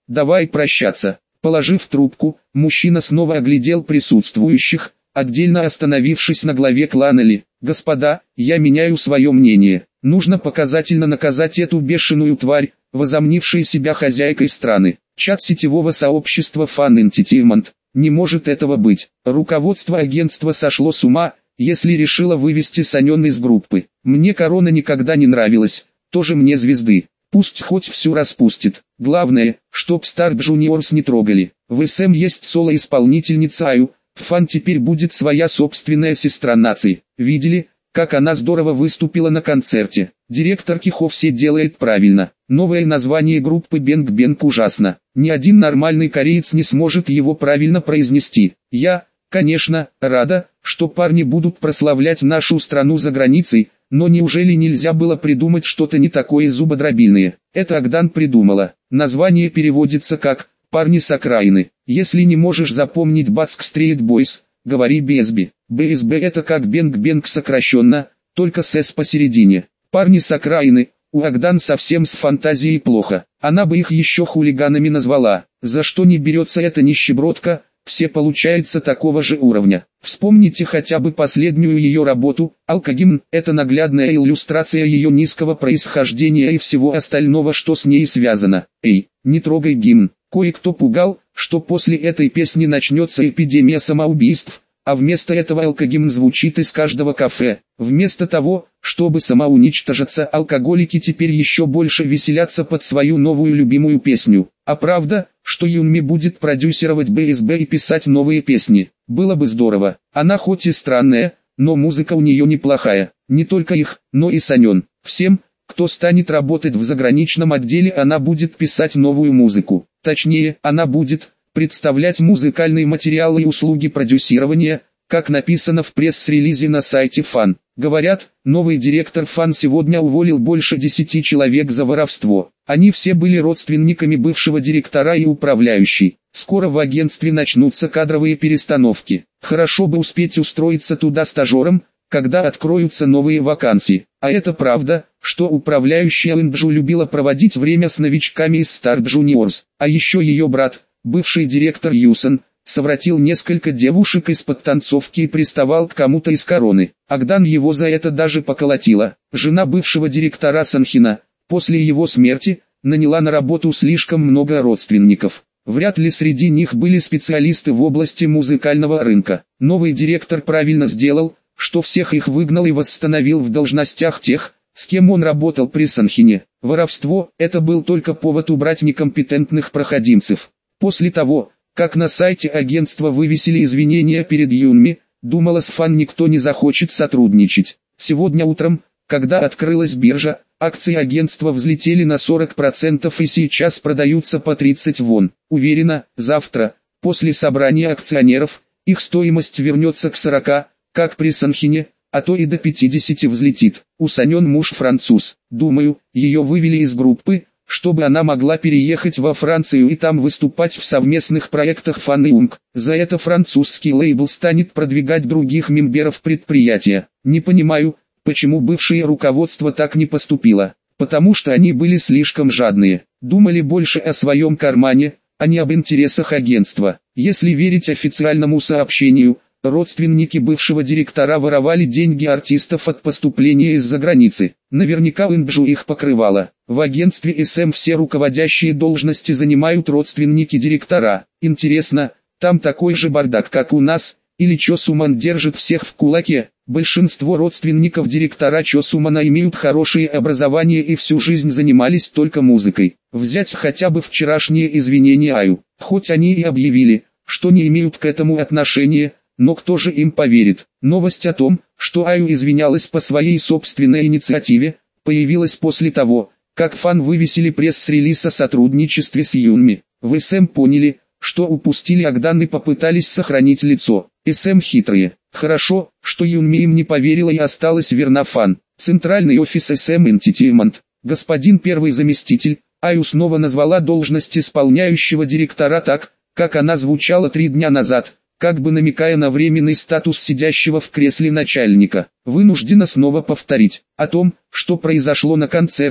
давай прощаться». Положив трубку, мужчина снова оглядел присутствующих, отдельно остановившись на главе клана Ли. «Господа, я меняю свое мнение. Нужно показательно наказать эту бешеную тварь, возомнившую себя хозяйкой страны. Чат сетевого сообщества Fan Entertainment. Не может этого быть. Руководство агентства сошло с ума, если решило вывести Санен из группы. Мне корона никогда не нравилась, тоже мне звезды. Пусть хоть всю распустит. Главное, чтоб Star Juniors не трогали. В эс эм есть соло-исполнительница Аю, в Fan теперь будет своя собственная сестра нации. Видели, как она здорово выступила на концерте? Директор Кихо все делает правильно. Новое название группы Бенг Бенг ужасно. Ни один нормальный кореец не сможет его правильно произнести. Я, конечно, рада, что парни будут прославлять нашу страну за границей, но неужели нельзя было придумать что-то не такое зубодробильное? Это Агдан придумала. Название переводится как «парни с окраины». Если не можешь запомнить Backstreet Boys, говори би эс би. би эс би это как Бенг Бенг сокращенно, только с «с» посередине. Парни с окраины, у Агдан совсем с фантазией плохо. Она бы их еще хулиганами назвала. За что не берется эта нищебродка, все получается такого же уровня. Вспомните хотя бы последнюю ее работу, «Алкогимн», это наглядная иллюстрация ее низкого происхождения и всего остального, что с ней связано. Эй, не трогай гимн. Кое-кто пугал, что после этой песни начнется эпидемия самоубийств, а вместо этого алкогимн звучит из каждого кафе. Вместо того, чтобы самоуничтожиться, алкоголики теперь еще больше веселятся под свою новую любимую песню. А правда, что Юнми будет продюсировать би эс би и писать новые песни? Было бы здорово. Она хоть и странная, но музыка у нее неплохая. Не только их, но и Санен. Всем, кто станет работать в заграничном отделе, она будет писать новую музыку. Точнее, она будет представлять музыкальные материалы и услуги продюсирования, как написано в пресс-релизе на сайте Fan. Говорят, новый директор Fan сегодня уволил больше десяти человек за воровство. Они все были родственниками бывшего директора и управляющей. Скоро в агентстве начнутся кадровые перестановки. Хорошо бы успеть устроиться туда стажером, когда откроются новые вакансии. А это правда, что управляющая Инджу любила проводить время с новичками из Star Juniors. А еще ее брат, бывший директор Юсон, совратил несколько девушек из-под танцовки и приставал к кому-то из короны. Агдан его за это даже поколотила. Жена бывшего директора Санхина, после его смерти, наняла на работу слишком много родственников. Вряд ли среди них были специалисты в области музыкального рынка. Новый директор правильно сделал, что всех их выгнал и восстановил в должностях тех, с кем он работал при Санхине. Воровство – это был только повод убрать некомпетентных проходимцев. После того, как на сайте агентства вывесили извинения перед Юнми, думала, с Fan никто не захочет сотрудничать. Сегодня утром, когда открылась биржа, акции агентства взлетели на сорок процентов и сейчас продаются по тридцать вон. Уверена, завтра, после собрания акционеров, их стоимость вернется к сорока, как при Санхине, а то и до пятидесяти взлетит. У Санен муж француз. Думаю, ее вывели из группы, чтобы она могла переехать во Францию и там выступать в совместных проектах Fan и Умк. За это французский лейбл станет продвигать других мемберов предприятия. Не понимаю, почему бывшее руководство так не поступило. Потому что они были слишком жадные. Думали больше о своем кармане, а не об интересах агентства. Если верить официальному сообщению, родственники бывшего директора воровали деньги артистов от поступления из-за границы. Наверняка Инджу их покрывала. В агентстве эс эм все руководящие должности занимают родственники директора. Интересно, там такой же бардак, как у нас, или Чо Суман держит всех в кулаке? Большинство родственников директора Чо Сумана имеют хорошее образование и всю жизнь занимались только музыкой. Взять хотя бы вчерашние извинения Аю. Хоть они и объявили, что не имеют к этому отношения, но кто же им поверит? Новость о том, что Аю извинялась по своей собственной инициативе, появилась после того, как Fan вывесили пресс-релиз о сотрудничестве с Юнми. В эс эм поняли, что упустили Агдан и попытались сохранить лицо. эс эм хитрые. Хорошо, что Юнми им не поверила и осталась верна Fan. Центральный офис эс эм Entertainment. Господин первый заместитель, Аю снова назвала должность исполняющего директора так, как она звучала три дня назад, как бы намекая на временный статус сидящего в кресле начальника. Вынуждена снова повторить о том, что произошло на концерте,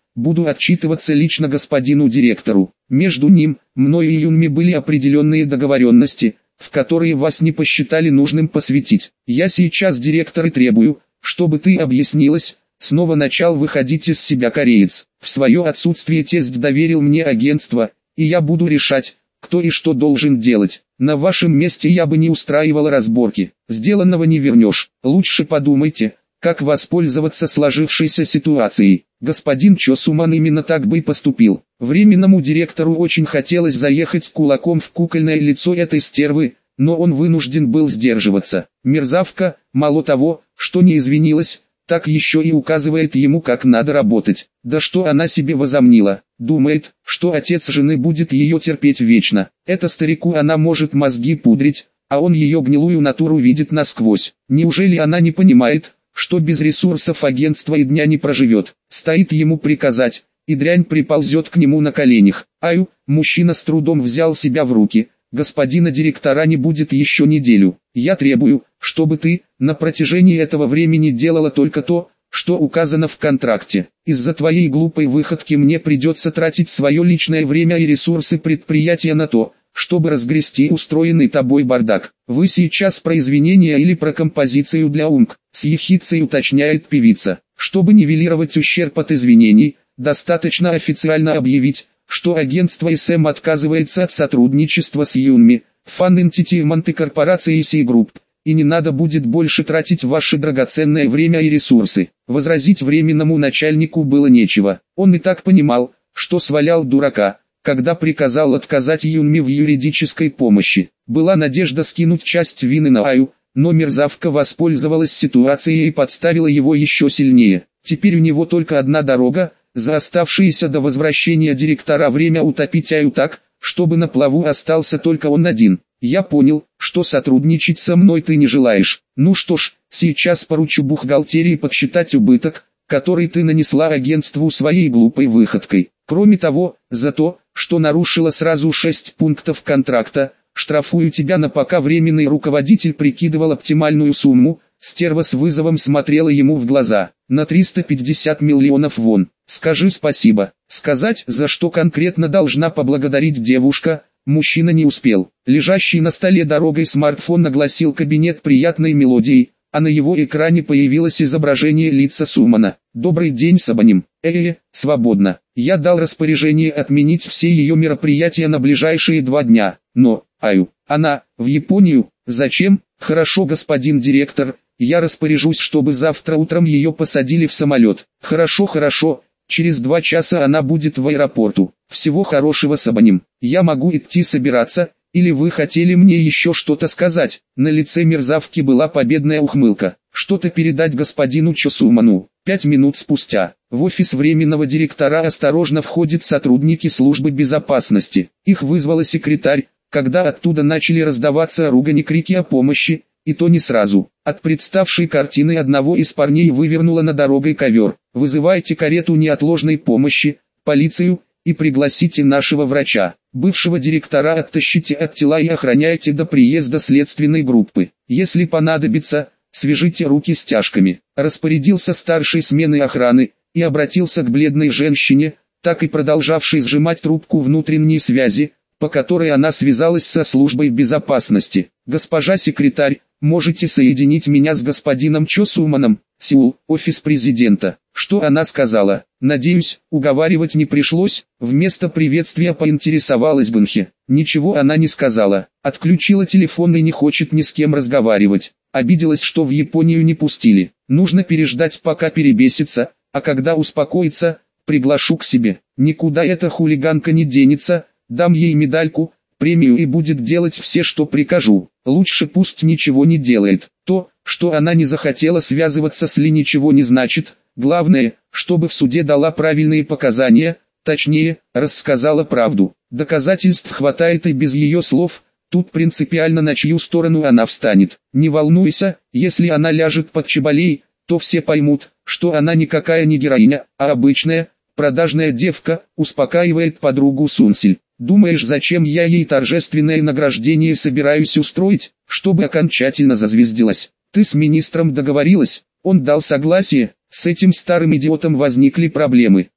буду отчитываться лично господину директору. Между ним, мной и Юнми были определенные договоренности, в которые вас не посчитали нужным посвятить. Я сейчас директор и требую, чтобы ты объяснилась. Снова начал выходить из себя кореец. В свое отсутствие тесть доверил мне агентство, и я буду решать, кто и что должен делать. На вашем месте я бы не устраивал разборки. Сделанного не вернешь. Лучше подумайте, как воспользоваться сложившейся ситуацией. Господин Чо Суман именно так бы и поступил. Временному директору очень хотелось заехать кулаком в кукольное лицо этой стервы, но он вынужден был сдерживаться. Мерзавка, мало того, что не извинилась, так еще и указывает ему, как надо работать. Да что она себе возомнила? Думает, что отец жены будет ее терпеть вечно. Это старику она может мозги пудрить, а он ее гнилую натуру видит насквозь. Неужели она не понимает, что без ресурсов агентства и дня не проживет? Стоит ему приказать, и дрянь приползет к нему на коленях. Аю, мужчина с трудом взял себя в руки. Господина директора не будет еще неделю. Я требую, чтобы ты, на протяжении этого времени делала только то, что указано в контракте. Из-за твоей глупой выходки мне придется тратить свое личное время и ресурсы предприятия на то, чтобы разгрести устроенный тобой бардак. Вы сейчас про извинения или про композицию для УМК, с ехидцей уточняет певица. Чтобы нивелировать ущерб от извинений, достаточно официально объявить, что агентство эс эм отказывается от сотрудничества с Юнми, Fan Entertainment и корпорацией C-Group, и не надо будет больше тратить ваше драгоценное время и ресурсы. Возразить временному начальнику было нечего. Он и так понимал, что свалял дурака, когда приказал отказать Юнми в юридической помощи. Была надежда скинуть часть вины на Аю, но мерзавка воспользовалась ситуацией и подставила его еще сильнее. Теперь у него только одна дорога, за оставшееся до возвращения директора время утопить Аю так, чтобы на плаву остался только он один. Я понял, что сотрудничать со мной ты не желаешь. Ну что ж, сейчас поручу бухгалтерии подсчитать убыток, который ты нанесла агентству своей глупой выходкой. Кроме того, за то, что нарушила сразу шесть пунктов контракта, штрафую тебя на пока временный руководитель прикидывал оптимальную сумму. Стерва с вызовом смотрела ему в глаза. На триста пятьдесят миллионов вон. Скажи спасибо. Сказать, за что конкретно должна поблагодарить девушка, мужчина не успел. Лежащий на столе дорогой смартфон огласил кабинет приятной мелодией, а на его экране появилось изображение лица Сумана. «Добрый день, Сабаним. Э-э, свободно. Я дал распоряжение отменить все ее мероприятия на ближайшие два дня. Но, Аю, она, в Японию, зачем? Хорошо, господин директор. Я распоряжусь, чтобы завтра утром ее посадили в самолет. Хорошо, хорошо, через два часа она будет в аэропорту. Всего хорошего, Сабаним. Я могу идти собираться, или вы хотели мне еще что-то сказать?» На лице мерзавки была победная ухмылка. «Что-то передать господину Чо Суману». Пять минут спустя, в офис временного директора осторожно входят сотрудники службы безопасности. Их вызвала секретарь, когда оттуда начали раздаваться ругань и крики о помощи, и то не сразу. От представшей картины одного из парней вывернуло на дорогой ковер. «Вызывайте карету неотложной помощи, полицию, и пригласите нашего врача. Бывшего директора оттащите от тела и охраняйте до приезда следственной группы. Если понадобится, свяжите руки стяжками». Распорядился старший смены охраны, и обратился к бледной женщине, так и продолжавшей сжимать трубку внутренней связи, по которой она связалась со службой безопасности. «Госпожа секретарь, можете соединить меня с господином Чо Суманом, Сеул, офис президента». Что она сказала? Надеюсь, уговаривать не пришлось. Вместо приветствия поинтересовалась Бэнхе. Ничего она не сказала. Отключила телефон и не хочет ни с кем разговаривать. Обиделась, что в Японию не пустили. Нужно переждать, пока перебесится, а когда успокоится, приглашу к себе. Никуда эта хулиганка не денется. Дам ей медальку, премию и будет делать все, что прикажу. Лучше пусть ничего не делает. То, что она не захотела связываться с Ли, ничего не значит. Главное, чтобы в суде дала правильные показания, точнее, рассказала правду. Доказательств хватает и без ее слов. Тут принципиально на чью сторону она встанет. Не волнуйся, если она ляжет под Чебалей, то все поймут, что она никакая не героиня, а обычная, продажная девка, успокаивает подругу Сунсиль. Думаешь, зачем я ей торжественное награждение собираюсь устроить, чтобы окончательно зазвездилась? Ты с министром договорилась, он дал согласие, с этим старым идиотом возникли проблемы.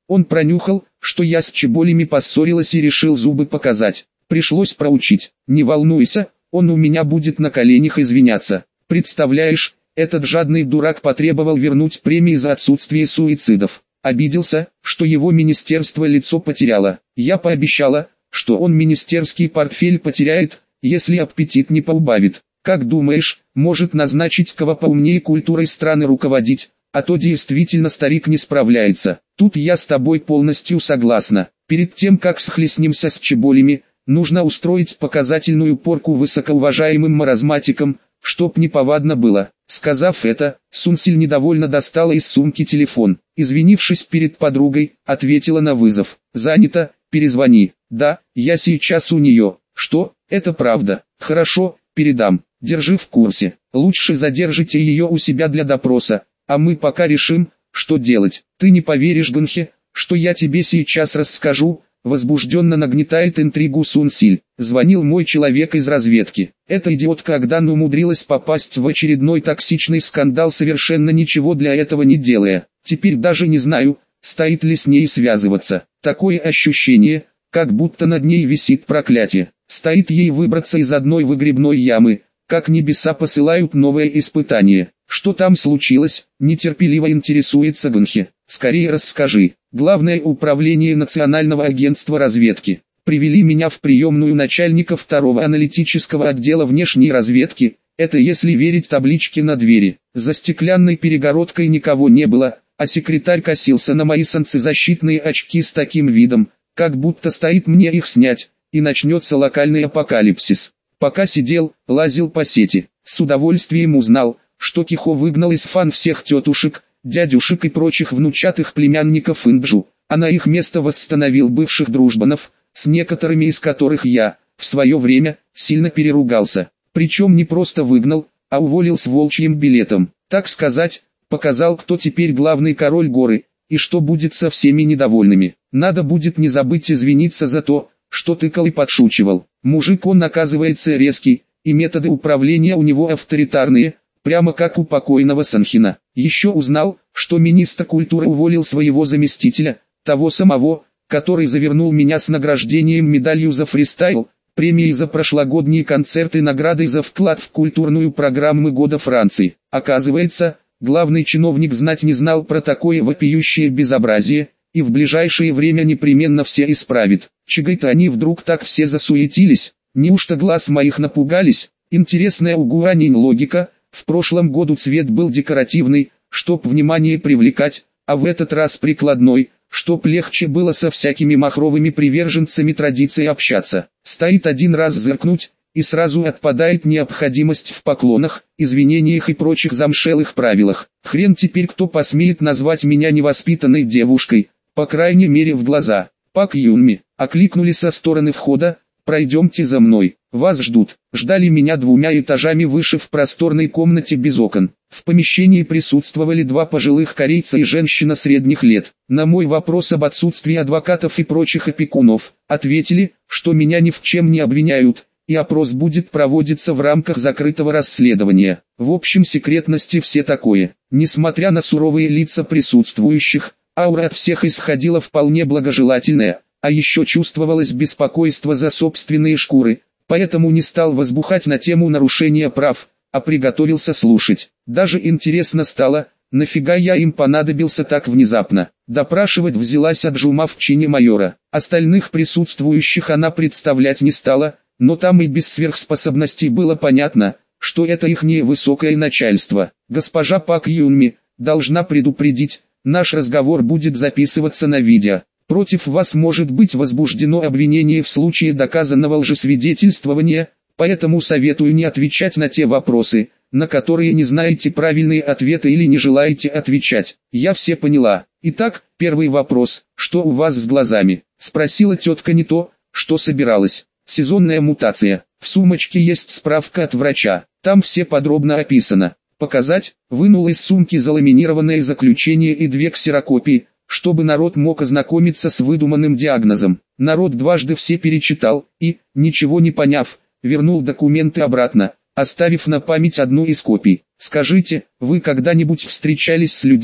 Он пронюхал, что я с Чеболями поссорилась и решил зубы показать. Пришлось проучить. Не волнуйся, он у меня будет на коленях извиняться. Представляешь, этот жадный дурак потребовал вернуть премии за отсутствие суицидов. Обиделся, что его министерство лицо потеряло. Я пообещала, что он министерский портфель потеряет, если аппетит не поубавит. Как думаешь, может назначить кого поумнее культурой страны руководить, а то действительно старик не справляется. Тут я с тобой полностью согласна. Перед тем как схлестнемся с Чеболями, нужно устроить показательную порку высокоуважаемым маразматикам, чтоб неповадно было. Сказав это, Сунсиль недовольно достала из сумки телефон. Извинившись перед подругой, ответила на вызов. «Занято, перезвони». «Да, я сейчас у нее». «Что, это правда?» «Хорошо, передам. Держи в курсе. Лучше задержите ее у себя для допроса, а мы пока решим, что делать. Ты не поверишь, Гунхе, что я тебе сейчас расскажу». Возбужденно нагнетает интригу Сунсиль. Звонил мой человек из разведки. Эта идиотка Агдан умудрилась попасть в очередной токсичный скандал, совершенно ничего для этого не делая. Теперь даже не знаю, стоит ли с ней связываться. Такое ощущение, как будто над ней висит проклятие. Стоит ей выбраться из одной выгребной ямы, как небеса посылают новое испытание. Что там случилось? Нетерпеливо интересуется Гунхе. Скорее расскажи. Главное управление Национального агентства разведки. Привели меня в приемную начальника второго аналитического отдела внешней разведки. Это если верить табличке на двери. За стеклянной перегородкой никого не было, а секретарь косился на мои солнцезащитные очки с таким видом, как будто стоит мне их снять, и начнется локальный апокалипсис. Пока сидел, лазил по сети, с удовольствием узнал, что Кихо выгнал из фан всех тетушек, дядюшек и прочих внучатых племянников Инджу, а на их место восстановил бывших дружбанов, с некоторыми из которых я, в свое время, сильно переругался. Причем не просто выгнал, а уволил с волчьим билетом. Так сказать, показал, кто теперь главный король горы, и что будет со всеми недовольными. Надо будет не забыть извиниться за то, что тыкал и подшучивал. Мужик он оказывается резкий, и методы управления у него авторитарные, прямо как у покойного Санхина. Еще узнал, что министр культуры уволил своего заместителя, того самого, который завернул меня с награждением медалью за фристайл, премией за прошлогодние концерты и наградой за вклад в культурную программу года Франции. Оказывается, главный чиновник знать не знал про такое вопиющее безобразие, и в ближайшее время непременно все исправит. Чего-то они вдруг так все засуетились, неужто глаз моих напугались? Интересная у Гуанинь логика. В прошлом году цвет был декоративный, чтоб внимание привлекать, а в этот раз прикладной, чтоб легче было со всякими махровыми приверженцами традиции общаться. Стоит один раз зыркнуть, и сразу отпадает необходимость в поклонах, извинениях и прочих замшелых правилах. Хрен теперь кто посмеет назвать меня невоспитанной девушкой, по крайней мере в глаза. Пак Юнми, окликнули со стороны входа, пройдемте за мной. Вас ждут. Ждали меня двумя этажами выше в просторной комнате без окон. В помещении присутствовали два пожилых корейца и женщина средних лет. На мой вопрос об отсутствии адвокатов и прочих опекунов, ответили, что меня ни в чем не обвиняют, и опрос будет проводиться в рамках закрытого расследования. В общем, секретности все такое. Несмотря на суровые лица присутствующих, аура от всех исходила вполне благожелательная, а еще чувствовалось беспокойство за собственные шкуры. Поэтому не стал возбухать на тему нарушения прав, а приготовился слушать. Даже интересно стало, нафига я им понадобился так внезапно. Допрашивать взялась Аджума в чине майора. Остальных присутствующих она представлять не стала, но там и без сверхспособностей было понятно, что это ихнее высокое начальство. Госпожа Пак Юнми, должна предупредить, наш разговор будет записываться на видео. Против вас может быть возбуждено обвинение в случае доказанного лжесвидетельствования, поэтому советую не отвечать на те вопросы, на которые не знаете правильные ответы или не желаете отвечать. Я все поняла. Итак, первый вопрос, что у вас с глазами? Спросила тетка не то, что собиралась. Сезонная мутация. В сумочке есть справка от врача, там все подробно описано. Показать? Вынул из сумки заламинированное заключение и две ксерокопии, чтобы народ мог ознакомиться с выдуманным диагнозом. Народ дважды все перечитал и, ничего не поняв, вернул документы обратно, оставив на память одну из копий. Скажите, вы когда-нибудь встречались с людьми,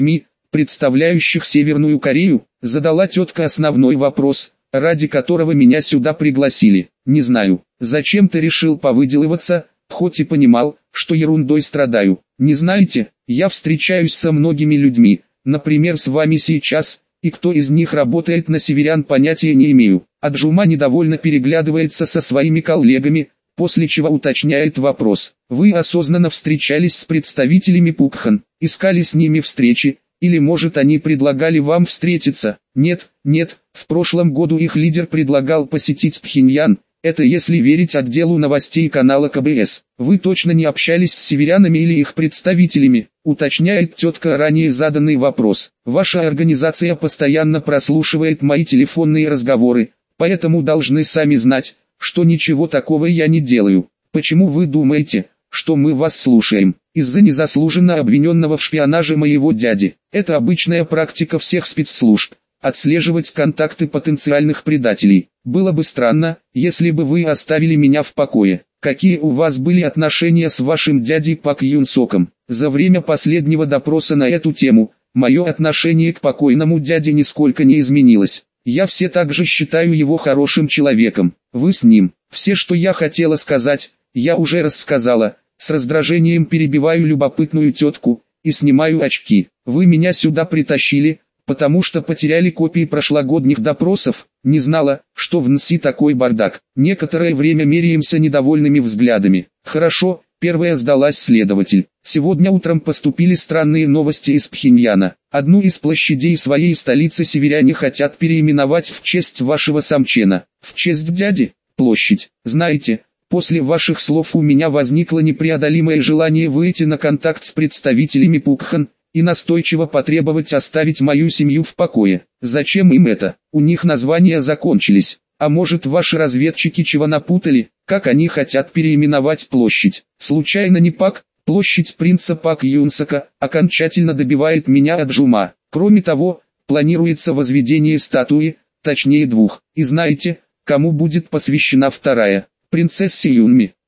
представляющих Северную Корею, задала тетка основной вопрос, ради которого меня сюда пригласили. Не знаю, зачем ты решил повыделываться, хоть и понимал, что ерундой страдаю. Не знаете, я встречаюсь со многими людьми, например с вами сейчас, и кто из них работает на северян понятия не имею. Аджума недовольно переглядывается со своими коллегами, после чего уточняет вопрос. Вы осознанно встречались с представителями Пукхан, искали с ними встречи, или может они предлагали вам встретиться? Нет, нет, в прошлом году их лидер предлагал посетить Пхеньян. Это если верить отделу новостей канала ка бэ эс. Вы точно не общались с северянами или их представителями, уточняет тетка ранее заданный вопрос. Ваша организация постоянно прослушивает мои телефонные разговоры, поэтому должны сами знать, что ничего такого я не делаю. Почему вы думаете, что мы вас слушаем? Из-за незаслуженно обвиненного в шпионаже моего дяди. Это обычная практика всех спецслужб. Отслеживать контакты потенциальных предателей. Было бы странно, если бы вы оставили меня в покое. Какие у вас были отношения с вашим дядей Пак Юн Соком? За время последнего допроса на эту тему, мое отношение к покойному дяде нисколько не изменилось. Я все так же считаю его хорошим человеком. Вы с ним. Все, что я хотела сказать, я уже рассказала. С раздражением перебиваю любопытную тетку и снимаю очки. Вы меня сюда притащили, потому что потеряли копии прошлогодних допросов. Не знала, что в НСИ такой бардак. Некоторое время меряемся недовольными взглядами. Хорошо, первая сдалась следователь. Сегодня утром поступили странные новости из Пхеньяна. Одну из площадей своей столицы северяне хотят переименовать в честь вашего самчена. В честь дяди? Площадь. Знаете, после ваших слов у меня возникло непреодолимое желание выйти на контакт с представителями Пукхан и настойчиво потребовать оставить мою семью в покое. Зачем им это? У них названия закончились. А может, ваши разведчики чего напутали? Как они хотят переименовать площадь? Случайно не Пак? Площадь принца Пак Юнсока окончательно добивает меня Аджума. Кроме того, планируется возведение статуи, точнее двух. И знаете, кому будет посвящена вторая? Принцессе Юнми.